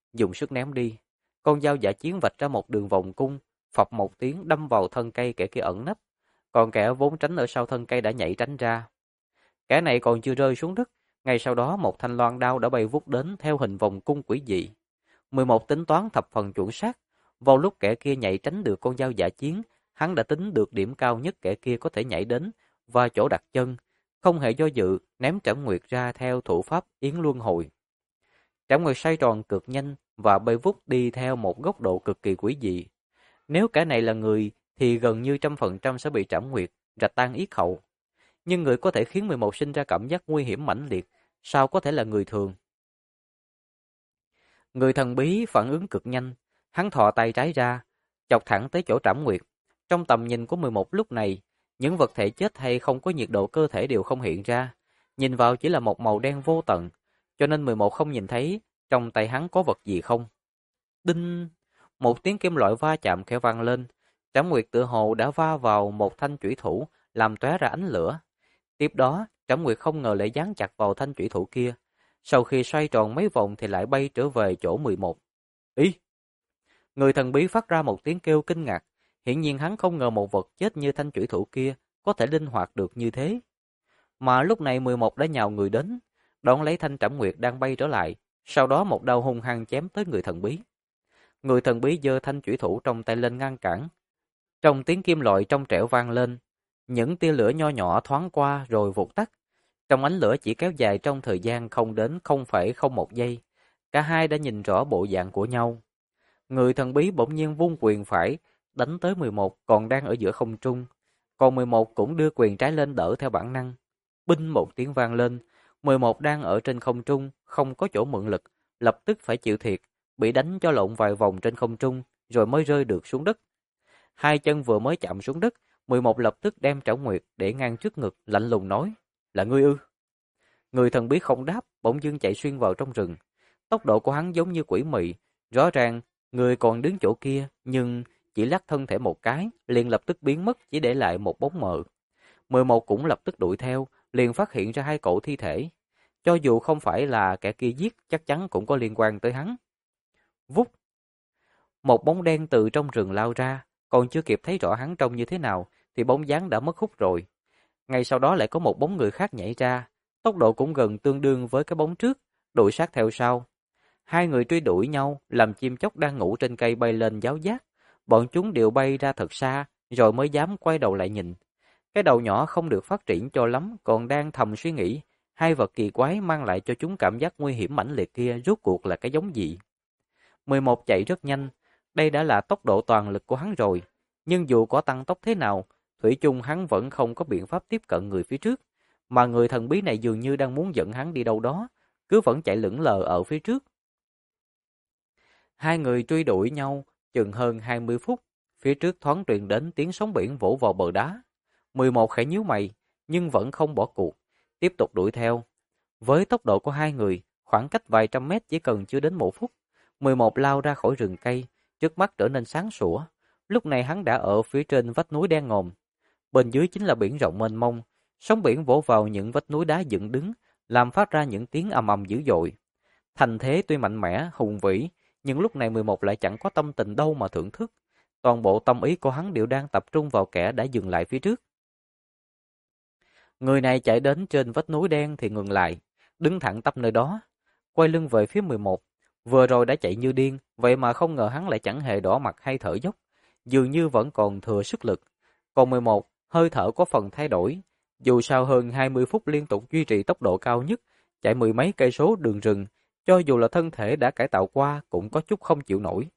dùng sức ném đi. Con dao dã chiến vạch ra một đường vòng cung, phập một tiếng đâm vào thân cây kẻ kia ẩn nấp. Còn kẻ vốn tránh ở sau thân cây đã nhảy tránh ra. Kẻ này còn chưa rơi xuống đất, ngay sau đó một thanh loan đao đã bay vút đến theo hình vòng cung quỷ dị. 11 tính toán thập phần chuẩn xác. Vào lúc kẻ kia nhảy tránh được con dao dã chiến, hắn đã tính được điểm cao nhất kẻ kia có thể nhảy đến và chỗ đặt chân, không hề do dự, ném Trảm Nguyệt ra theo thủ pháp Yến Luân Hồi. Trảm Nguyệt xoay tròn cực nhanh và bay vút đi theo một góc độ cực kỳ quỷ dị. Nếu kẻ này là người thì gần như 100% sẽ bị Trảm Nguyệt rạch tan yết hầu. Nhưng người có thể khiến 11 sinh ra cảm giác nguy hiểm mãnh liệt, sao có thể là người thường? Người thần bí phản ứng cực nhanh, hắn thò tay trái ra, chọc thẳng tới chỗ Trảm Nguyệt. Trong tầm nhìn của 11 lúc này, những vật thể chết hay không có nhiệt độ cơ thể đều không hiện ra, nhìn vào chỉ là một màu đen vô tận, cho nên 11 không nhìn thấy trong tay hắn có vật gì không. Đinh! Một tiếng kim loại va chạm khẽ vang lên, Trảm Nguyệt tựa hồ đã va vào một thanh chủy thủ, làm tóe ra ánh lửa. Tiếp đó, Trảm Nguyệt không ngờ lại dán chặt vào thanh chủy thủ kia. Sau khi xoay tròn mấy vòng thì lại bay trở về chỗ 11. Ý! Người thần bí phát ra một tiếng kêu kinh ngạc. Hiển nhiên hắn không ngờ một vật chết như thanh chủy thủ kia có thể linh hoạt được như thế. Mà lúc này 11 đã nhào người đến, đón lấy thanh Trảm Nguyệt đang bay trở lại, sau đó một đao hung hăng chém tới người thần bí. Người thần bí giơ thanh chủy thủ trong tay lên ngăn cản. Trong tiếng kim loại trong trẻo vang lên, những tia lửa nho nhỏ thoáng qua rồi vụt tắt. Trong ánh lửa chỉ kéo dài trong thời gian không đến 0,01 giây, cả hai đã nhìn rõ bộ dạng của nhau. Người thần bí bỗng nhiên vung quyền phải, đánh tới 11 còn đang ở giữa không trung, còn 11 cũng đưa quyền trái lên đỡ theo bản năng. Binh một tiếng vang lên, 11 đang ở trên không trung, không có chỗ mượn lực, lập tức phải chịu thiệt, bị đánh cho lộn vài vòng trên không trung, rồi mới rơi được xuống đất. Hai chân vừa mới chạm xuống đất, 11 lập tức đem Trảo Nguyệt để ngang trước ngực, lạnh lùng nói, là ngươi ư? Người thần bí không đáp, bỗng dưng chạy xuyên vào trong rừng. Tốc độ của hắn giống như quỷ mị, rõ ràng người còn đứng chỗ kia, nhưng chỉ lắc thân thể một cái, liền lập tức biến mất, chỉ để lại một bóng mờ. 11 cũng lập tức đuổi theo, liền phát hiện ra hai cỗ thi thể. Cho dù không phải là kẻ kia giết, chắc chắn cũng có liên quan tới hắn. Vút! Một bóng đen từ trong rừng lao ra, còn chưa kịp thấy rõ hắn trông như thế nào, thì bóng dáng đã mất hút rồi. Ngay sau đó lại có một bóng người khác nhảy ra, tốc độ cũng gần tương đương với cái bóng trước, đuổi sát theo sau. Hai người truy đuổi nhau, làm chim chóc đang ngủ trên cây bay lên giáo giác. Bọn chúng đều bay ra thật xa, rồi mới dám quay đầu lại nhìn. Cái đầu nhỏ không được phát triển cho lắm, còn đang thầm suy nghĩ, hai vật kỳ quái mang lại cho chúng cảm giác nguy hiểm mãnh liệt kia rốt cuộc là cái giống gì. 11 chạy rất nhanh, đây đã là tốc độ toàn lực của hắn rồi, nhưng dù có tăng tốc thế nào, thủy chung hắn vẫn không có biện pháp tiếp cận người phía trước, mà người thần bí này dường như đang muốn dẫn hắn đi đâu đó, cứ vẫn chạy lững lờ ở phía trước. Hai người truy đuổi nhau chừng hơn 20 phút, phía trước thoáng truyền đến tiếng sóng biển vỗ vào bờ đá. 11 khẽ nhíu mày, nhưng vẫn không bỏ cuộc, tiếp tục đuổi theo. Với tốc độ của hai người, khoảng cách vài trăm mét chỉ cần chưa đến 1 phút. 11 lao ra khỏi rừng cây, trước mắt trở nên sáng sủa. Lúc này hắn đã ở phía trên vách núi đen ngòm. Bên dưới chính là biển rộng mênh mông, sóng biển vỗ vào những vách núi đá dựng đứng, làm phát ra những tiếng ầm ầm dữ dội. Thành thế tuy mạnh mẽ, hùng vĩ, nhưng lúc này 11 lại chẳng có tâm tình đâu mà thưởng thức. Toàn bộ tâm ý của hắn đều đang tập trung vào kẻ đã dừng lại phía trước. Người này chạy đến trên vách núi đen thì ngừng lại, đứng thẳng tắp nơi đó, quay lưng về phía 11. Vừa rồi đã chạy như điên, vậy mà không ngờ hắn lại chẳng hề đỏ mặt hay thở dốc, dường như vẫn còn thừa sức lực. Còn 11, hơi thở có phần thay đổi, dù sao hơn 20 phút liên tục duy trì tốc độ cao nhất, chạy mười mấy cây số đường rừng, cho dù là thân thể đã cải tạo qua cũng có chút không chịu nổi.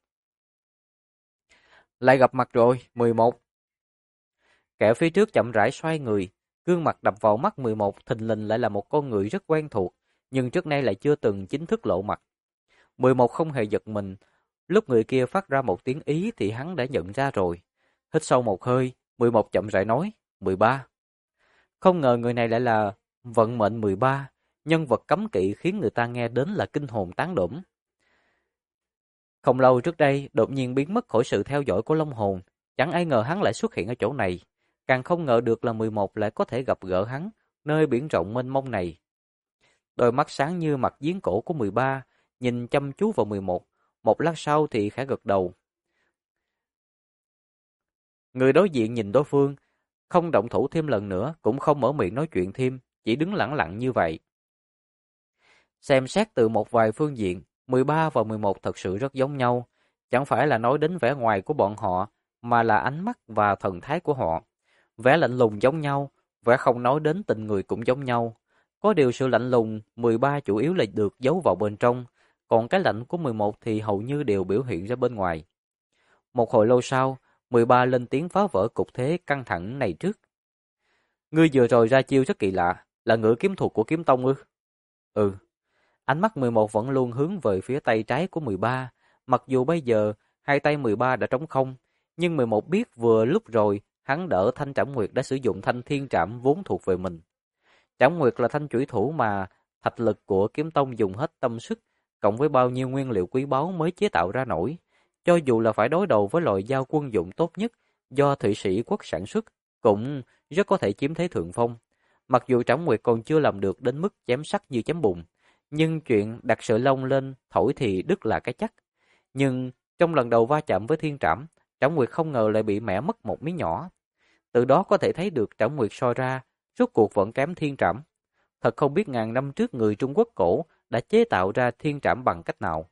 Lại gặp mặt rồi, 11. Kẻ phía trước chậm rãi xoay người, gương mặt đập vào mắt 11 thình lình lại là một con người rất quen thuộc, nhưng trước nay lại chưa từng chính thức lộ mặt. 11 không hề giật mình, lúc người kia phát ra một tiếng ý thì hắn đã nhận ra rồi. Hít sâu một hơi, 11 chậm rãi nói, 13. Không ngờ người này lại là vận mệnh 13, nhân vật cấm kỵ khiến người ta nghe đến là kinh hồn tán đổm. Không lâu trước đây, đột nhiên biến mất khỏi sự theo dõi của Long Hồn, chẳng ai ngờ hắn lại xuất hiện ở chỗ này, càng không ngờ được là 11 lại có thể gặp gỡ hắn, nơi biển rộng mênh mông này. Đôi mắt sáng như mặt giếng cổ của 13, nhìn chăm chú vào 11, một lát sau thì khẽ gật đầu. Người đối diện nhìn đối phương, không động thủ thêm lần nữa, cũng không mở miệng nói chuyện thêm, chỉ đứng lẳng lặng như vậy. Xem xét từ một vài phương diện, 13 và 11 thật sự rất giống nhau, chẳng phải là nói đến vẻ ngoài của bọn họ, mà là ánh mắt và thần thái của họ. Vẻ lạnh lùng giống nhau, vẻ không nói đến tình người cũng giống nhau. Có điều sự lạnh lùng 13 chủ yếu là được giấu vào bên trong, còn cái lạnh của 11 thì hầu như đều biểu hiện ra bên ngoài. Một hồi lâu sau, 13 lên tiếng phá vỡ cục thế căng thẳng này trước. Ngươi vừa rồi ra chiêu rất kỳ lạ, là ngự kiếm thuật của kiếm tông ư? Ừ. Ánh mắt 11 vẫn luôn hướng về phía tay trái của 13, mặc dù bây giờ hai tay 13 đã trống không, nhưng 11 biết vừa lúc rồi hắn đỡ thanh Trảm Nguyệt đã sử dụng thanh thiên trảm vốn thuộc về mình. Trảm Nguyệt là thanh chủy thủ mà thạch lực của kiếm tông dùng hết tâm sức, cộng với bao nhiêu nguyên liệu quý báu mới chế tạo ra nổi. Cho dù là phải đối đầu với loại dao quân dụng tốt nhất do Thụy Sĩ quốc sản xuất, cũng rất có thể chiếm thế thượng phong. Mặc dù Trảm Nguyệt còn chưa làm được đến mức chém sắt như chém bùn, nhưng chuyện đặt sợi lông lên thổi thì đứt là cái chắc. Nhưng trong lần đầu va chạm với thiên trảm, Trảm Nguyệt không ngờ lại bị mẻ mất một miếng nhỏ. Từ đó có thể thấy được Trảm Nguyệt soi ra, rốt cuộc vẫn kém thiên trảm. Thật không biết ngàn năm trước người Trung Quốc cổ đã chế tạo ra thiên trảm bằng cách nào.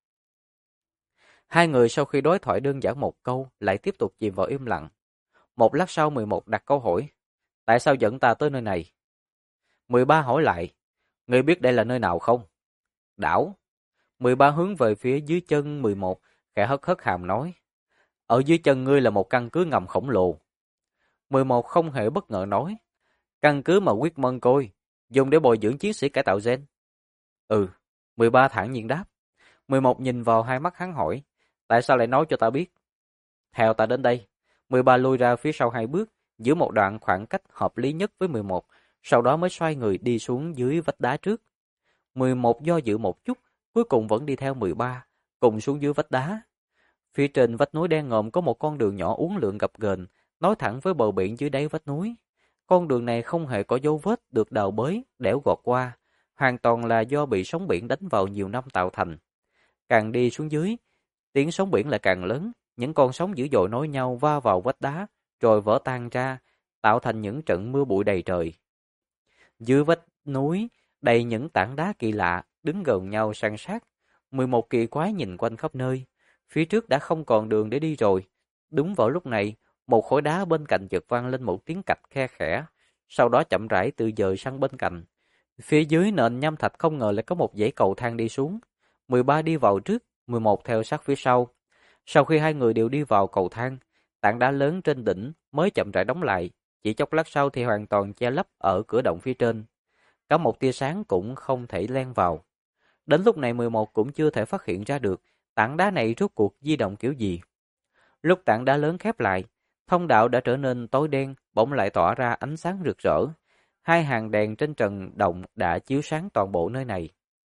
Hai người sau khi đối thoại đơn giản một câu lại tiếp tục chìm vào im lặng. Một lát sau 11 đặt câu hỏi. Tại sao dẫn ta tới nơi này? 13 hỏi lại. Ngươi biết đây là nơi nào không? Đảo. 13 hướng về phía dưới chân 11, khẽ hất hất hàm nói. Ở dưới chân ngươi là một căn cứ ngầm khổng lồ. 11 không hề bất ngờ nói. Căn cứ mà Quyết Mân Côi dùng để bồi dưỡng chiến sĩ cải tạo gen. Ừ, 13 thản nhiên đáp. 11 nhìn vào hai mắt hắn hỏi. Tại sao lại nói cho ta biết? Theo ta đến đây. 13 lui ra phía sau hai bước, giữ một đoạn khoảng cách hợp lý nhất với 11, sau đó mới xoay người đi xuống dưới vách đá trước. 11 do dự một chút, cuối cùng vẫn đi theo 13, cùng xuống dưới vách đá. Phía trên vách núi đen ngòm có một con đường nhỏ uốn lượn gập ghềnh, nối thẳng với bờ biển dưới đáy vách núi. Con đường này không hề có dấu vết được đào bới, đẽo gọt qua, hoàn toàn là do bị sóng biển đánh vào nhiều năm tạo thành. Càng đi xuống dưới, tiếng sóng biển lại càng lớn, những con sóng dữ dội nối nhau va vào vách đá, rồi vỡ tan ra, tạo thành những trận mưa bụi đầy trời. Dưới vách núi, đầy những tảng đá kỳ lạ, đứng gần nhau san sát. 11 kỳ quái nhìn quanh khắp nơi. Phía trước đã không còn đường để đi rồi. Đúng vào lúc này, một khối đá bên cạnh chợt vang lên một tiếng cạch khe khẽ, sau đó chậm rãi từ dời sang bên cạnh. Phía dưới nền nham thạch không ngờ lại có một dãy cầu thang đi xuống. 13 đi vào trước, 11 theo sát phía sau. Sau khi hai người đều đi vào cầu thang, tảng đá lớn trên đỉnh mới chậm rãi đóng lại, chỉ chốc lát sau thì hoàn toàn che lấp ở cửa động phía trên. Cả một tia sáng cũng không thể len vào. Đến lúc này 11 cũng chưa thể phát hiện ra được tảng đá này rốt cuộc di động kiểu gì. Lúc tảng đá lớn khép lại, thông đạo đã trở nên tối đen, bỗng lại tỏa ra ánh sáng rực rỡ. Hai hàng đèn trên trần động đã chiếu sáng toàn bộ nơi này.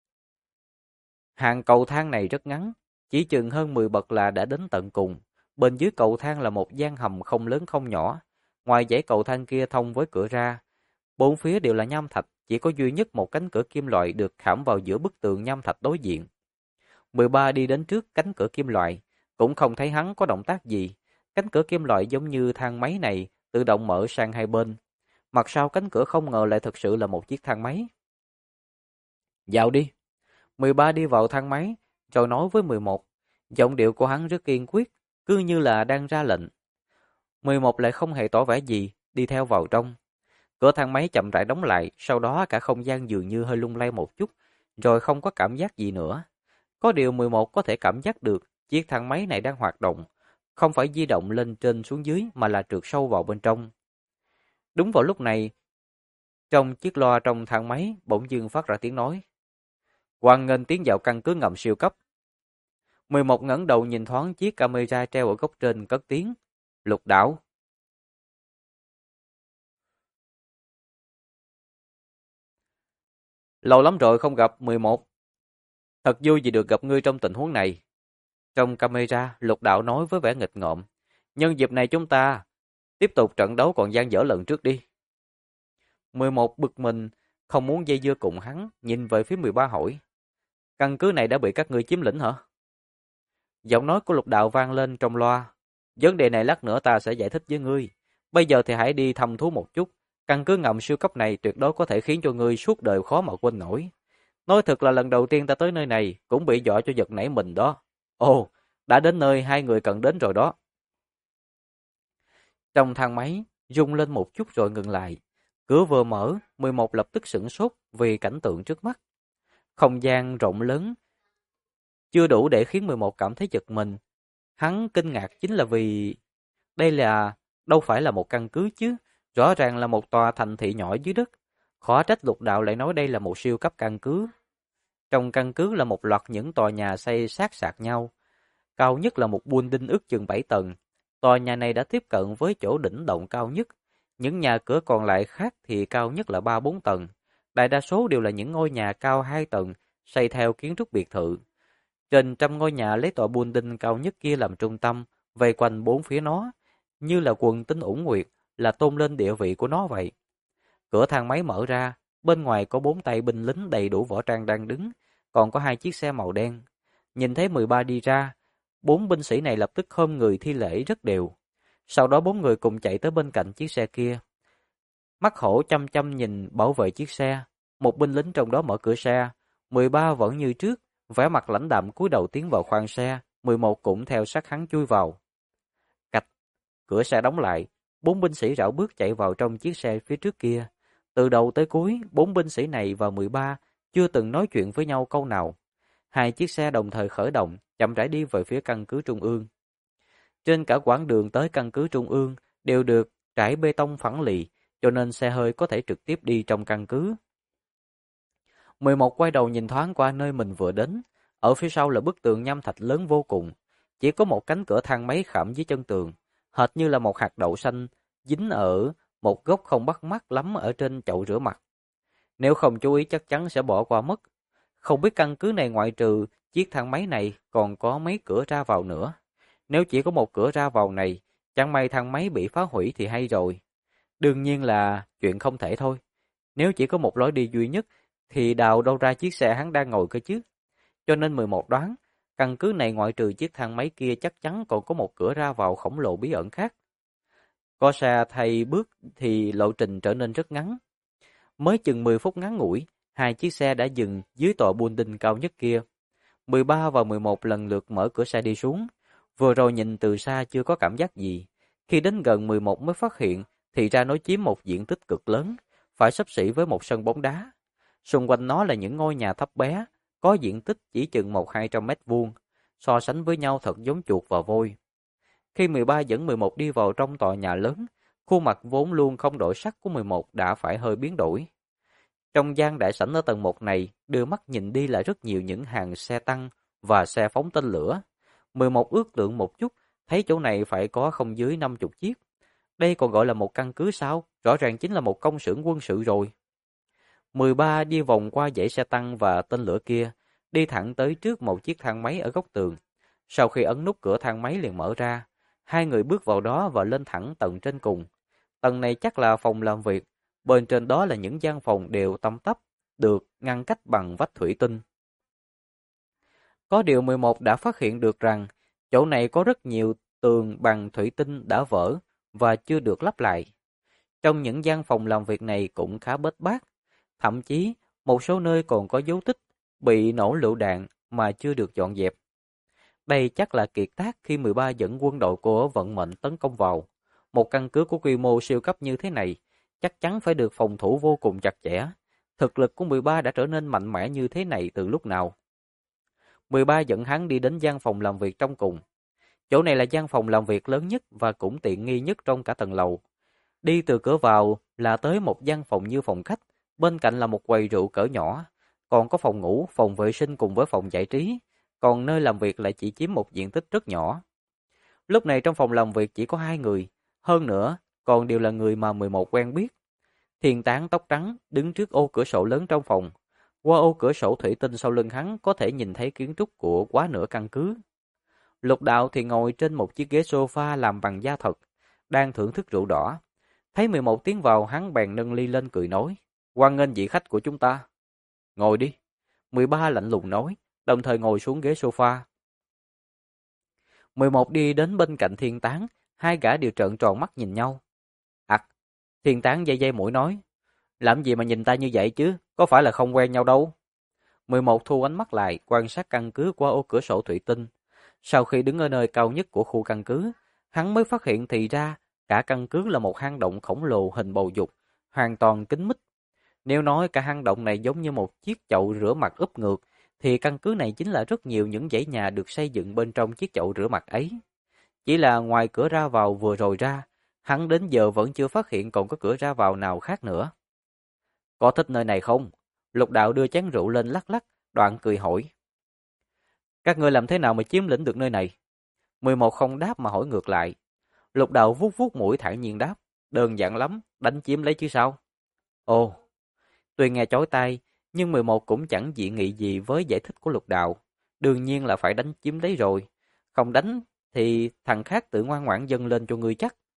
Hàng cầu thang này rất ngắn, chỉ chừng hơn 10 bậc là đã đến tận cùng. Bên dưới cầu thang là một gian hầm không lớn không nhỏ. Ngoài dãy cầu thang kia thông với cửa ra, bốn phía đều là nham thạch, chỉ có duy nhất một cánh cửa kim loại được khảm vào giữa bức tường nham thạch đối diện. 13 đi đến trước cánh cửa kim loại, cũng không thấy hắn có động tác gì. Cánh cửa kim loại giống như thang máy này tự động mở sang hai bên. Mặt sau cánh cửa không ngờ lại thực sự là một chiếc thang máy. Vào đi. 13 đi vào thang máy, rồi nói với 11. Giọng điệu của hắn rất kiên quyết, cứ như là đang ra lệnh. 11 lại không hề tỏ vẻ gì, đi theo vào trong. Cửa thang máy chậm rãi đóng lại, sau đó cả không gian dường như hơi lung lay một chút, rồi không có cảm giác gì nữa. Có điều 11 có thể cảm giác được chiếc thang máy này đang hoạt động, không phải di động lên trên xuống dưới mà là trượt sâu vào bên trong. Đúng vào lúc này, trong chiếc loa trong thang máy bỗng dưng phát ra tiếng nói. Hoan nghênh tiến vào căn cứ ngầm siêu cấp. 11 ngẩng đầu nhìn thoáng chiếc camera treo ở góc trên cất tiếng. Lục Đảo. Lâu lắm rồi không gặp 11. Thật vui vì được gặp ngươi trong tình huống này. Trong camera, Lục Đạo nói với vẻ nghịch ngợm. Nhân dịp này chúng ta tiếp tục trận đấu còn dang dở lần trước đi. 11 bực mình, không muốn dây dưa cùng hắn, nhìn về phía 13 hỏi. Căn cứ này đã bị các ngươi chiếm lĩnh hả? Giọng nói của Lục Đạo vang lên trong loa. Vấn đề này lát nữa ta sẽ giải thích với ngươi. Bây giờ thì hãy đi thăm thú một chút. Căn cứ ngầm siêu cấp này tuyệt đối có thể khiến cho ngươi suốt đời khó mà quên nổi. Nói thật là lần đầu tiên ta tới nơi này cũng bị dọa cho giật nảy mình đó. Ồ, đã đến nơi hai người cần đến rồi đó. Trong thang máy, rung lên một chút rồi ngừng lại. Cửa vừa mở, 11 lập tức sửng sốt vì cảnh tượng trước mắt. Không gian rộng lớn, chưa đủ để khiến 11 cảm thấy giật mình. Hắn kinh ngạc chính là vì đây đâu phải là một căn cứ chứ, rõ ràng là một tòa thành thị nhỏ dưới đất. Khó trách Lục Đạo lại nói đây là một siêu cấp căn cứ. Trong căn cứ là một loạt những tòa nhà xây sát sạc nhau. Cao nhất là một building ước chừng 7 tầng. Tòa nhà này đã tiếp cận với chỗ đỉnh động cao nhất. Những nhà cửa còn lại khác thì cao nhất là 3-4 tầng. Đại đa số đều là những ngôi nhà cao 2 tầng, xây theo kiến trúc biệt thự. Trên trăm ngôi nhà lấy tòa building cao nhất kia làm trung tâm, vây quanh bốn phía nó, như là quần tinh ủng nguyệt, là tôn lên địa vị của nó vậy. Cửa thang máy mở ra, bên ngoài có 4 tay binh lính đầy đủ võ trang đang đứng, còn có 2 chiếc xe màu đen. Nhìn thấy 13 đi ra, 4 binh sĩ này lập tức khom người thi lễ rất đều. Sau đó 4 người cùng chạy tới bên cạnh chiếc xe kia. Mắt hổ chăm chăm nhìn bảo vệ chiếc xe, một binh lính trong đó mở cửa xe, 13 vẫn như trước, vẻ mặt lãnh đạm cúi đầu tiến vào khoang xe, 11 cũng theo sát hắn chui vào. Cạch, cửa xe đóng lại, 4 binh sĩ rảo bước chạy vào trong chiếc xe phía trước kia. Từ đầu tới cuối, 4 binh sĩ này và 13 chưa từng nói chuyện với nhau câu nào. Hai chiếc xe đồng thời khởi động, chậm rãi đi về phía căn cứ Trung ương. Trên cả quãng đường tới căn cứ Trung ương đều được trải bê tông phẳng lì, cho nên xe hơi có thể trực tiếp đi trong căn cứ. 11 quay đầu nhìn thoáng qua nơi mình vừa đến. Ở phía sau là bức tường nham thạch lớn vô cùng. Chỉ có một cánh cửa thang máy khảm dưới chân tường, hệt như là một hạt đậu xanh dính ở một góc không bắt mắt lắm ở trên chậu rửa mặt. Nếu không chú ý chắc chắn sẽ bỏ qua mất. Không biết căn cứ này ngoại trừ chiếc thang máy này còn có mấy cửa ra vào nữa. Nếu chỉ có một cửa ra vào này, chẳng may thang máy bị phá hủy thì hay rồi. Đương nhiên là chuyện không thể thôi. Nếu chỉ có một lối đi duy nhất, thì đào đâu ra chiếc xe hắn đang ngồi cơ chứ. Cho nên 11 đoán, căn cứ này ngoại trừ chiếc thang máy kia chắc chắn còn có một cửa ra vào khổng lồ bí ẩn khác. Có xe thay bước thì lộ trình trở nên rất ngắn. Mới chừng 10 phút ngắn ngủi, hai chiếc xe đã dừng dưới tòa building cao nhất kia. 13 và 11 lần lượt mở cửa xe đi xuống. Vừa rồi nhìn từ xa chưa có cảm giác gì. Khi đến gần 11 mới phát hiện thì ra nó chiếm một diện tích cực lớn, phải xấp xỉ với một sân bóng đá. Xung quanh nó là những ngôi nhà thấp bé, có diện tích chỉ chừng 100-200 mét vuông, so sánh với nhau thật giống chuột và voi. Khi 13 dẫn 11 đi vào trong tòa nhà lớn, khuôn mặt vốn luôn không đổi sắc của 11 đã phải hơi biến đổi. Trong gian đại sảnh ở tầng 1 này, đưa mắt nhìn đi là rất nhiều những hàng xe tăng và xe phóng tên lửa. 11 ước lượng một chút, thấy chỗ này phải có không dưới 50 chiếc. Đây còn gọi là một căn cứ sao? Rõ ràng chính là một công xưởng quân sự rồi. 13 đi vòng qua dãy xe tăng và tên lửa kia, đi thẳng tới trước một chiếc thang máy ở góc tường. Sau khi ấn nút cửa thang máy liền mở ra, hai người bước vào đó và lên thẳng tầng trên cùng. Tầng này chắc là phòng làm việc, bên trên đó là những gian phòng đều tăm tắp, được ngăn cách bằng vách thủy tinh. Có điều 11 đã phát hiện được rằng, chỗ này có rất nhiều tường bằng thủy tinh đã vỡ và chưa được lắp lại. Trong những gian phòng làm việc này cũng khá bết bát, thậm chí một số nơi còn có dấu tích bị nổ lựu đạn mà chưa được dọn dẹp. Đây chắc là kiệt tác khi 13 dẫn quân đội của vận mệnh tấn công vào. Một căn cứ có quy mô siêu cấp như thế này, chắc chắn phải được phòng thủ vô cùng chặt chẽ. Thực lực của 13 đã trở nên mạnh mẽ như thế này từ lúc nào? 13 dẫn hắn đi đến gian phòng làm việc trong cùng. Chỗ này là gian phòng làm việc lớn nhất và cũng tiện nghi nhất trong cả tầng lầu. Đi từ cửa vào là tới một gian phòng như phòng khách, bên cạnh là một quầy rượu cỡ nhỏ, còn có phòng ngủ, phòng vệ sinh cùng với phòng giải trí, còn nơi làm việc lại chỉ chiếm một diện tích rất nhỏ. Lúc này trong phòng làm việc chỉ có 2 người, hơn nữa còn đều là người mà 11 quen biết. Thiên Tán tóc trắng đứng trước ô cửa sổ lớn trong phòng. Qua ô cửa sổ thủy tinh sau lưng hắn có thể nhìn thấy kiến trúc của quá nửa căn cứ. Lục Đạo thì ngồi trên một chiếc ghế sofa làm bằng da thật, đang thưởng thức rượu đỏ. Thấy 11 tiến vào, hắn bèn nâng ly lên cười nói, hoan nghênh vị khách của chúng ta. Ngồi đi. 13 lạnh lùng nói, đồng thời ngồi xuống ghế sofa. 11 đi đến bên cạnh Thiên Tán, hai gã đều trợn tròn mắt nhìn nhau. Thiên Tán dây dây mũi nói, làm gì mà nhìn ta như vậy chứ, có phải là không quen nhau đâu. 11 thu ánh mắt lại, quan sát căn cứ qua ô cửa sổ thủy tinh. Sau khi đứng ở nơi cao nhất của khu căn cứ, hắn mới phát hiện thì ra cả căn cứ là một hang động khổng lồ hình bầu dục, hoàn toàn kín mít. Nếu nói cả hang động này giống như một chiếc chậu rửa mặt úp ngược, thì căn cứ này chính là rất nhiều những dãy nhà được xây dựng bên trong chiếc chậu rửa mặt ấy. Chỉ là ngoài cửa ra vào vừa rồi ra, hắn đến giờ vẫn chưa phát hiện còn có cửa ra vào nào khác nữa. Có thích nơi này không? Lục Đạo đưa chén rượu lên lắc lắc, đoạn cười hỏi. Các ngươi làm thế nào mà chiếm lĩnh được nơi này? 11 không đáp mà hỏi ngược lại. Lục Đạo vuốt vuốt mũi thản nhiên đáp. Đơn giản lắm, đánh chiếm lấy chứ sao? Ồ, tuy nghe chói tai, nhưng 11 cũng chẳng dị nghị gì với giải thích của Lục Đạo. Đương nhiên là phải đánh chiếm lấy rồi. Không đánh thì thằng khác tự ngoan ngoãn dâng lên cho ngươi chắc.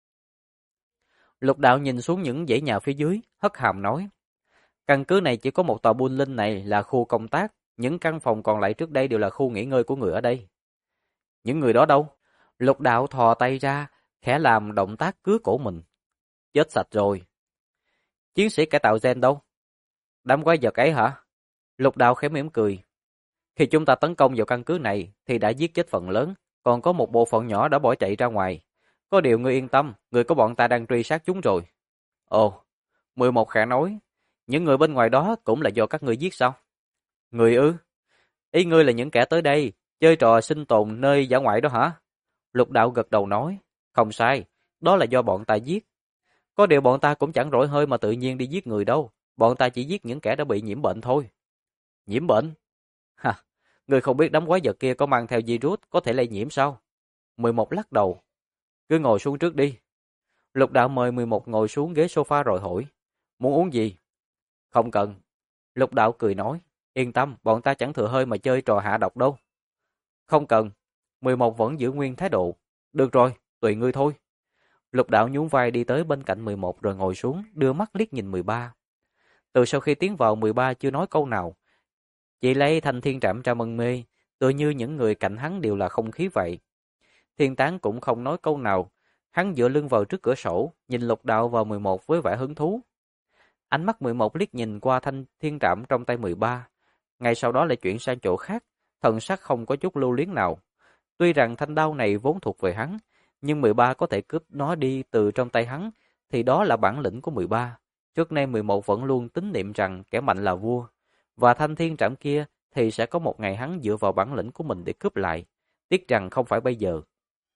Lục Đạo nhìn xuống những dãy nhà phía dưới, hất hàm nói. Căn cứ này chỉ có một tòa buôn linh này là khu công tác, những căn phòng còn lại trước đây đều là khu nghỉ ngơi của người ở đây. Những người đó đâu? Lục Đạo thò tay ra, khẽ làm động tác cứa cổ mình. Chết sạch rồi. Chiến sĩ cải tạo gen đâu? Đám quái vật ấy hả? Lục Đạo khẽ mỉm cười. Khi chúng ta tấn công vào căn cứ này thì đã giết chết phần lớn, còn có một bộ phận nhỏ đã bỏ chạy ra ngoài. Có điều ngươi yên tâm, người của bọn ta đang truy sát chúng rồi. Ồ, 11 khẽ nói. Những người bên ngoài đó cũng là do các ngươi giết sao? Người ư? Ý ngươi là những kẻ tới đây, chơi trò sinh tồn nơi dã ngoại đó hả? Lục Đạo gật đầu nói. Không sai, đó là do bọn ta giết. Có điều bọn ta cũng chẳng rỗi hơi mà tự nhiên đi giết người đâu. Bọn ta chỉ giết những kẻ đã bị nhiễm bệnh thôi. Nhiễm bệnh? Hả? Ngươi không biết đám quái vật kia có mang theo virus có thể lây nhiễm sao? 11 lắc đầu. Cứ ngồi xuống trước đi. Lục Đạo mời 11 ngồi xuống ghế sofa rồi hỏi. Muốn uống gì? Không cần. Lục Đạo cười nói. Yên tâm, bọn ta chẳng thừa hơi mà chơi trò hạ độc đâu. Không cần. 11 vẫn giữ nguyên thái độ. Được rồi, tùy ngươi thôi. Lục Đạo nhún vai đi tới bên cạnh 11 rồi ngồi xuống, đưa mắt liếc nhìn 13. Từ sau khi tiến vào 13 chưa nói câu nào. Chỉ lấy Thanh Thiên Trạm ra mân mê, tự như những người cạnh hắn đều là không khí vậy. Thiên Tán cũng không nói câu nào, hắn dựa lưng vào trước cửa sổ, nhìn Lục Đạo và 11 với vẻ hứng thú. Ánh mắt 11 liếc nhìn qua Thanh Thiên Trạm trong tay 13, ngay sau đó lại chuyển sang chỗ khác, thần sắc không có chút lưu luyến nào. Tuy rằng thanh đao này vốn thuộc về hắn, nhưng 13 có thể cướp nó đi từ trong tay hắn, thì đó là bản lĩnh của 13. Trước nay 11 vẫn luôn tín niệm rằng kẻ mạnh là vua, và Thanh Thiên Trạm kia thì sẽ có một ngày hắn dựa vào bản lĩnh của mình để cướp lại. Tiếc rằng không phải bây giờ.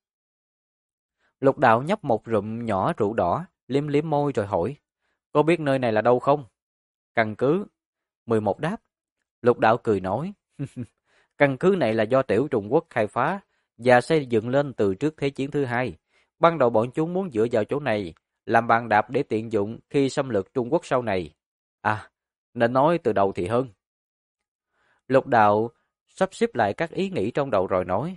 Lục Đạo nhấp một rụm nhỏ rượu đỏ, liếm liếm môi rồi hỏi, có biết nơi này là đâu không? Căn cứ. 11 đáp. Lục Đạo cười nói, căn cứ này là do Tiểu Trung Quốc khai phá và xây dựng lên từ trước Thế chiến thứ hai. Ban đầu bọn chúng muốn dựa vào chỗ này làm bàn đạp để tiện dụng khi xâm lược Trung Quốc sau này. À, nên nói từ đầu thì hơn. Lục Đạo sắp xếp lại các ý nghĩ trong đầu rồi nói.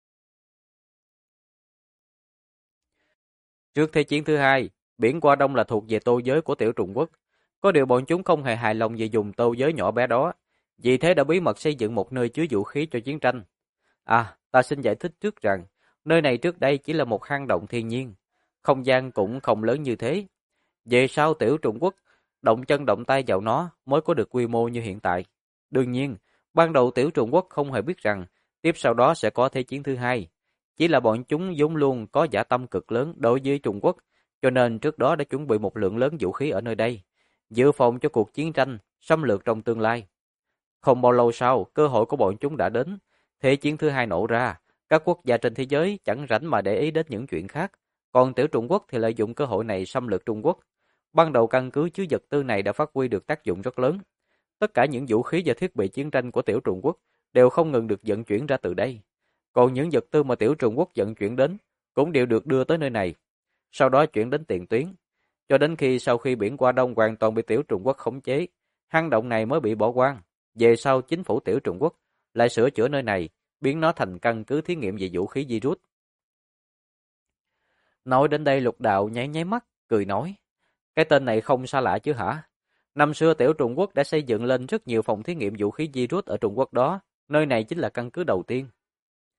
Trước Thế chiến thứ hai, biển Qua Đông là thuộc về tô giới của Tiểu Trung Quốc. Có điều bọn chúng không hề hài lòng về dùng tô giới nhỏ bé đó. Vì thế đã bí mật xây dựng một nơi chứa vũ khí cho chiến tranh. À, ta xin giải thích trước rằng, nơi này trước đây chỉ là một hang động thiên nhiên. Không gian cũng không lớn như thế. Về sau Tiểu Trung Quốc động chân động tay vào nó mới có được quy mô như hiện tại. Đương nhiên, ban đầu Tiểu Trung Quốc không hề biết rằng tiếp sau đó sẽ có Thế chiến thứ hai. Chỉ là bọn chúng vốn luôn có dã tâm cực lớn đối với Trung Quốc, cho nên trước đó đã chuẩn bị một lượng lớn vũ khí ở nơi đây, dự phòng cho cuộc chiến tranh xâm lược trong tương lai. Không bao lâu sau, cơ hội của bọn chúng đã đến. Thế chiến thứ hai nổ ra, các quốc gia trên thế giới chẳng rảnh mà để ý đến những chuyện khác, còn Tiểu Trung Quốc thì lợi dụng cơ hội này xâm lược Trung Quốc. Ban đầu căn cứ chứa vật tư này đã phát huy được tác dụng rất lớn. Tất cả những vũ khí và thiết bị chiến tranh của Tiểu Trung Quốc đều không ngừng được vận chuyển ra từ đây. Còn những vật tư mà Tiểu Trung Quốc vận chuyển đến cũng đều được đưa tới nơi này, sau đó chuyển đến tiền tuyến. Cho đến sau khi biển Qua Đông hoàn toàn bị Tiểu Trung Quốc khống chế, hang động này mới bị bỏ hoang. Về sau chính phủ Tiểu Trung Quốc lại sửa chữa nơi này, biến nó thành căn cứ thí nghiệm về vũ khí virus. Nói đến đây Lục Đạo nháy nháy mắt, cười nói, cái tên này không xa lạ chứ hả? Năm xưa Tiểu Trung Quốc đã xây dựng lên rất nhiều phòng thí nghiệm vũ khí virus ở Trung Quốc đó, nơi này chính là căn cứ đầu tiên.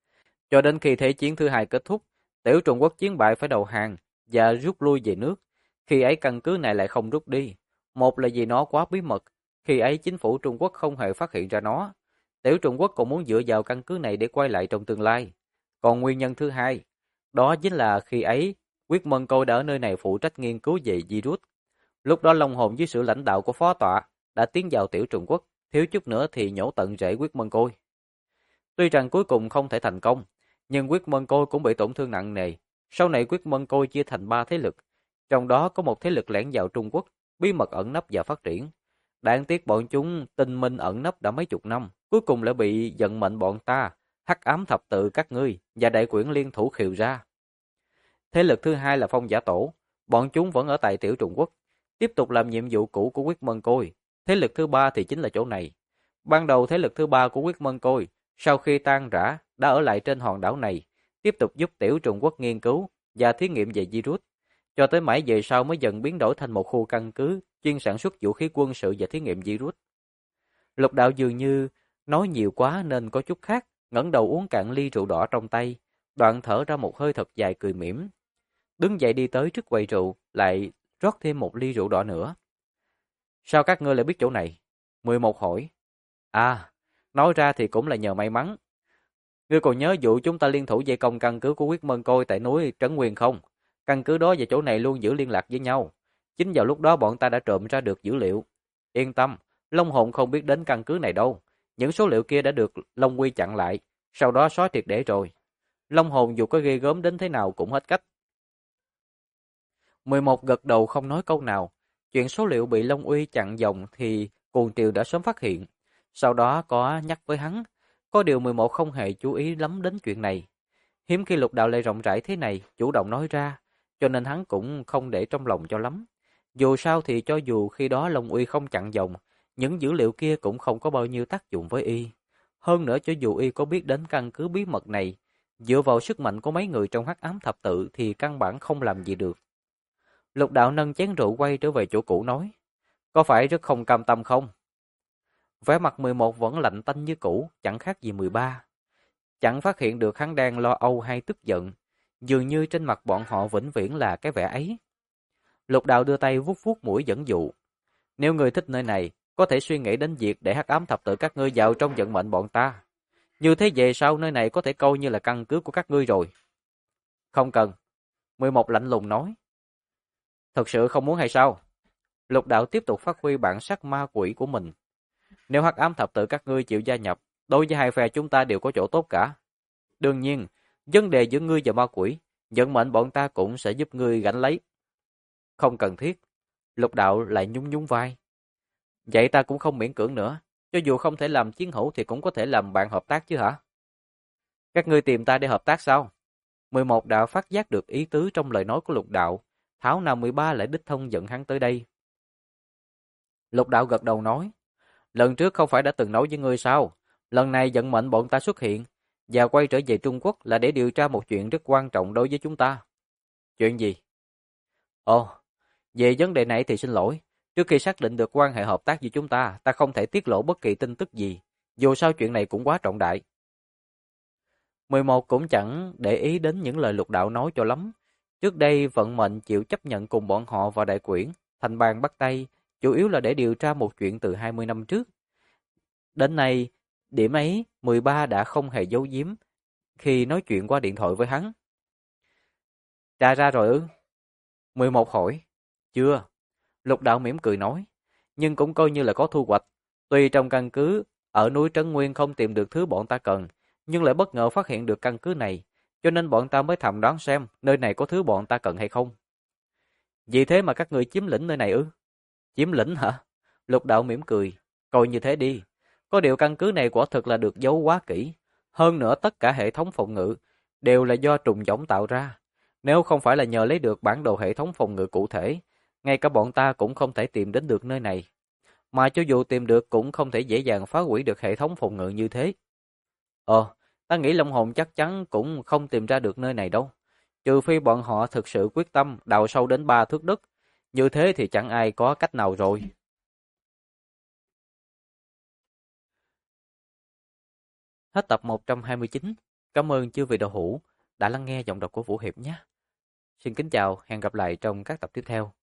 Cho đến khi Thế chiến thứ hai kết thúc, Tiểu Trung Quốc chiến bại phải đầu hàng và rút lui về nước. Khi ấy căn cứ này lại không rút đi. Một là vì nó quá bí mật, khi ấy chính phủ Trung Quốc không hề phát hiện ra nó. Tiểu Trung Quốc còn muốn dựa vào căn cứ này để quay lại trong tương lai. Còn nguyên nhân thứ hai, đó chính là khi ấy, Quyết Mân Côi đã ở nơi này phụ trách nghiên cứu về virus. Lúc đó Long Hồn dưới sự lãnh đạo của phó tọa đã tiến vào Tiểu Trung Quốc, thiếu chút nữa thì nhổ tận rễ Quyết Mân Côi. Tuy rằng cuối cùng không thể thành công, nhưng Quyết Mân Côi cũng bị tổn thương nặng nề. Sau này Quyết Mân Côi chia thành 3 thế lực, trong đó có một thế lực lẻn vào Trung Quốc, bí mật ẩn nấp và phát triển. Đáng tiếc bọn chúng tinh minh ẩn nấp đã mấy chục năm, cuối cùng lại bị vận mệnh bọn ta, Hắc Ám Thập Tự các ngươi và Đại Quyển liên thủ khều ra. Thế lực thứ hai là Phong Giả Tổ, bọn chúng vẫn ở tại Tiểu Trung Quốc, tiếp tục làm nhiệm vụ cũ của Quyết Mân Côi. Thế lực thứ ba thì chính là chỗ này. Ban đầu thế lực thứ ba của Quyết Mân Côi, sau khi tan rã, đã ở lại trên hòn đảo này, tiếp tục giúp Tiểu Trung Quốc nghiên cứu và thí nghiệm về virus, cho tới mãi về sau mới dần biến đổi thành một khu căn cứ chuyên sản xuất vũ khí quân sự và thí nghiệm virus. Lục Đạo dường như nói nhiều quá nên có chút khác, ngẩng đầu uống cạn ly rượu đỏ trong tay, đoạn thở ra một hơi thật dài cười mỉm. Đứng dậy đi tới trước quầy rượu, lại rót thêm một ly rượu đỏ nữa. Sao các ngươi lại biết chỗ này? 11 hỏi. À, nói ra thì cũng là nhờ may mắn. Ngươi còn nhớ vụ chúng ta liên thủ vây công căn cứ của Quyết Mân Côi tại núi Trấn Nguyên không? Căn cứ đó và chỗ này luôn giữ liên lạc với nhau. Chính vào lúc đó bọn ta đã trộm ra được dữ liệu. Yên tâm, Long Hồn không biết đến căn cứ này đâu. Những số liệu kia đã được Long Quy chặn lại, sau đó xóa triệt để rồi. Long Hồn dù có ghê gớm đến thế nào cũng hết cách. 11 gật đầu không nói câu nào. Chuyện số liệu bị Long Uy chặn dòng thì Cuồng Triều đã sớm phát hiện. Sau đó có nhắc với hắn. Có điều 11 không hề chú ý lắm đến chuyện này. Hiếm khi Lục Đạo lại rộng rãi thế này, chủ động nói ra, cho nên hắn cũng không để trong lòng cho lắm. Dù sao thì cho dù khi đó Long Uy không chặn dòng, những dữ liệu kia cũng không có bao nhiêu tác dụng với y. Hơn nữa cho dù y có biết đến căn cứ bí mật này, dựa vào sức mạnh của mấy người trong Hắc Ám Thập Tự thì căn bản không làm gì được. Lục Đạo nâng chén rượu quay trở về chỗ cũ nói, có phải rất không cam tâm không? Vẻ mặt 11 vẫn lạnh tanh như cũ, chẳng khác gì 13. Chẳng phát hiện được hắn đang lo âu hay tức giận, dường như trên mặt bọn họ vĩnh viễn là cái vẻ ấy. Lục Đạo đưa tay vuốt vuốt mũi dẫn dụ. Nếu người thích nơi này, có thể suy nghĩ đến việc để Hắc Ám Thập Tự các ngươi vào trong vận mệnh bọn ta. Như thế về sau nơi này có thể coi như là căn cứ của các ngươi rồi. Không cần. 11 lạnh lùng nói. Thật sự không muốn hay sao? Lục Đạo tiếp tục phát huy bản sắc ma quỷ của mình. Nếu Hắc Ám Thập Tự các ngươi chịu gia nhập, đối với hai phe chúng ta đều có chỗ tốt cả. Đương nhiên, vấn đề giữa ngươi và ma quỷ, vận mệnh bọn ta cũng sẽ giúp ngươi gánh lấy. Không cần thiết. Lục Đạo lại nhún nhún vai. Vậy ta cũng không miễn cưỡng nữa. Cho dù không thể làm chiến hữu thì cũng có thể làm bạn hợp tác chứ hả? Các ngươi tìm ta để hợp tác sao? 11 đã phát giác được ý tứ trong lời nói của Lục Đạo. Thảo nào 13 lại đích thân dẫn hắn tới đây. Lục Đạo gật đầu nói. Lần trước không phải đã từng nói với ngươi sao? Lần này vận mệnh bọn ta xuất hiện và quay trở về Trung Quốc là để điều tra một chuyện rất quan trọng đối với chúng ta. Chuyện gì? Ồ, về vấn đề này thì xin lỗi. Trước khi xác định được quan hệ hợp tác giữa chúng ta, ta không thể tiết lộ bất kỳ tin tức gì. Dù sao chuyện này cũng quá trọng đại. 11 cũng chẳng để ý đến những lời Lục Đạo nói cho lắm. Trước đây vận mệnh chịu chấp nhận cùng bọn họ vào Đại Quyển, thành bàn bắt tay, chủ yếu là để điều tra một chuyện từ 20 năm trước. Đến nay, điểm ấy 13 đã không hề giấu giếm khi nói chuyện qua điện thoại với hắn. Tra ra rồi ư? 11 hỏi. Chưa. Lục Đạo mỉm cười nói. Nhưng cũng coi như là có thu hoạch. Tuy trong căn cứ, ở núi Trấn Nguyên không tìm được thứ bọn ta cần, nhưng lại bất ngờ phát hiện được căn cứ này, cho nên bọn ta mới thầm đoán xem nơi này có thứ bọn ta cần hay không. Vì thế mà các người chiếm lĩnh nơi này ư? Chiếm lĩnh hả? Lục Đạo mỉm cười. Coi như thế đi. Có điều căn cứ này quả thực là được giấu quá kỹ. Hơn nữa tất cả hệ thống phòng ngự đều là do trùng giống tạo ra. Nếu không phải là nhờ lấy được bản đồ hệ thống phòng ngự cụ thể, ngay cả bọn ta cũng không thể tìm đến được nơi này. Mà cho dù tìm được cũng không thể dễ dàng phá hủy được hệ thống phòng ngự như thế. Ta nghĩ Long Hồn chắc chắn cũng không tìm ra được nơi này đâu. Trừ phi bọn họ thực sự quyết tâm đào sâu đến 3 thước đất. Như thế thì chẳng ai có cách nào rồi. Hết tập 129. Cảm ơn chư vị đạo hữu đã lắng nghe giọng đọc của Vũ Hiệp nhé. Xin kính chào, hẹn gặp lại trong các tập tiếp theo.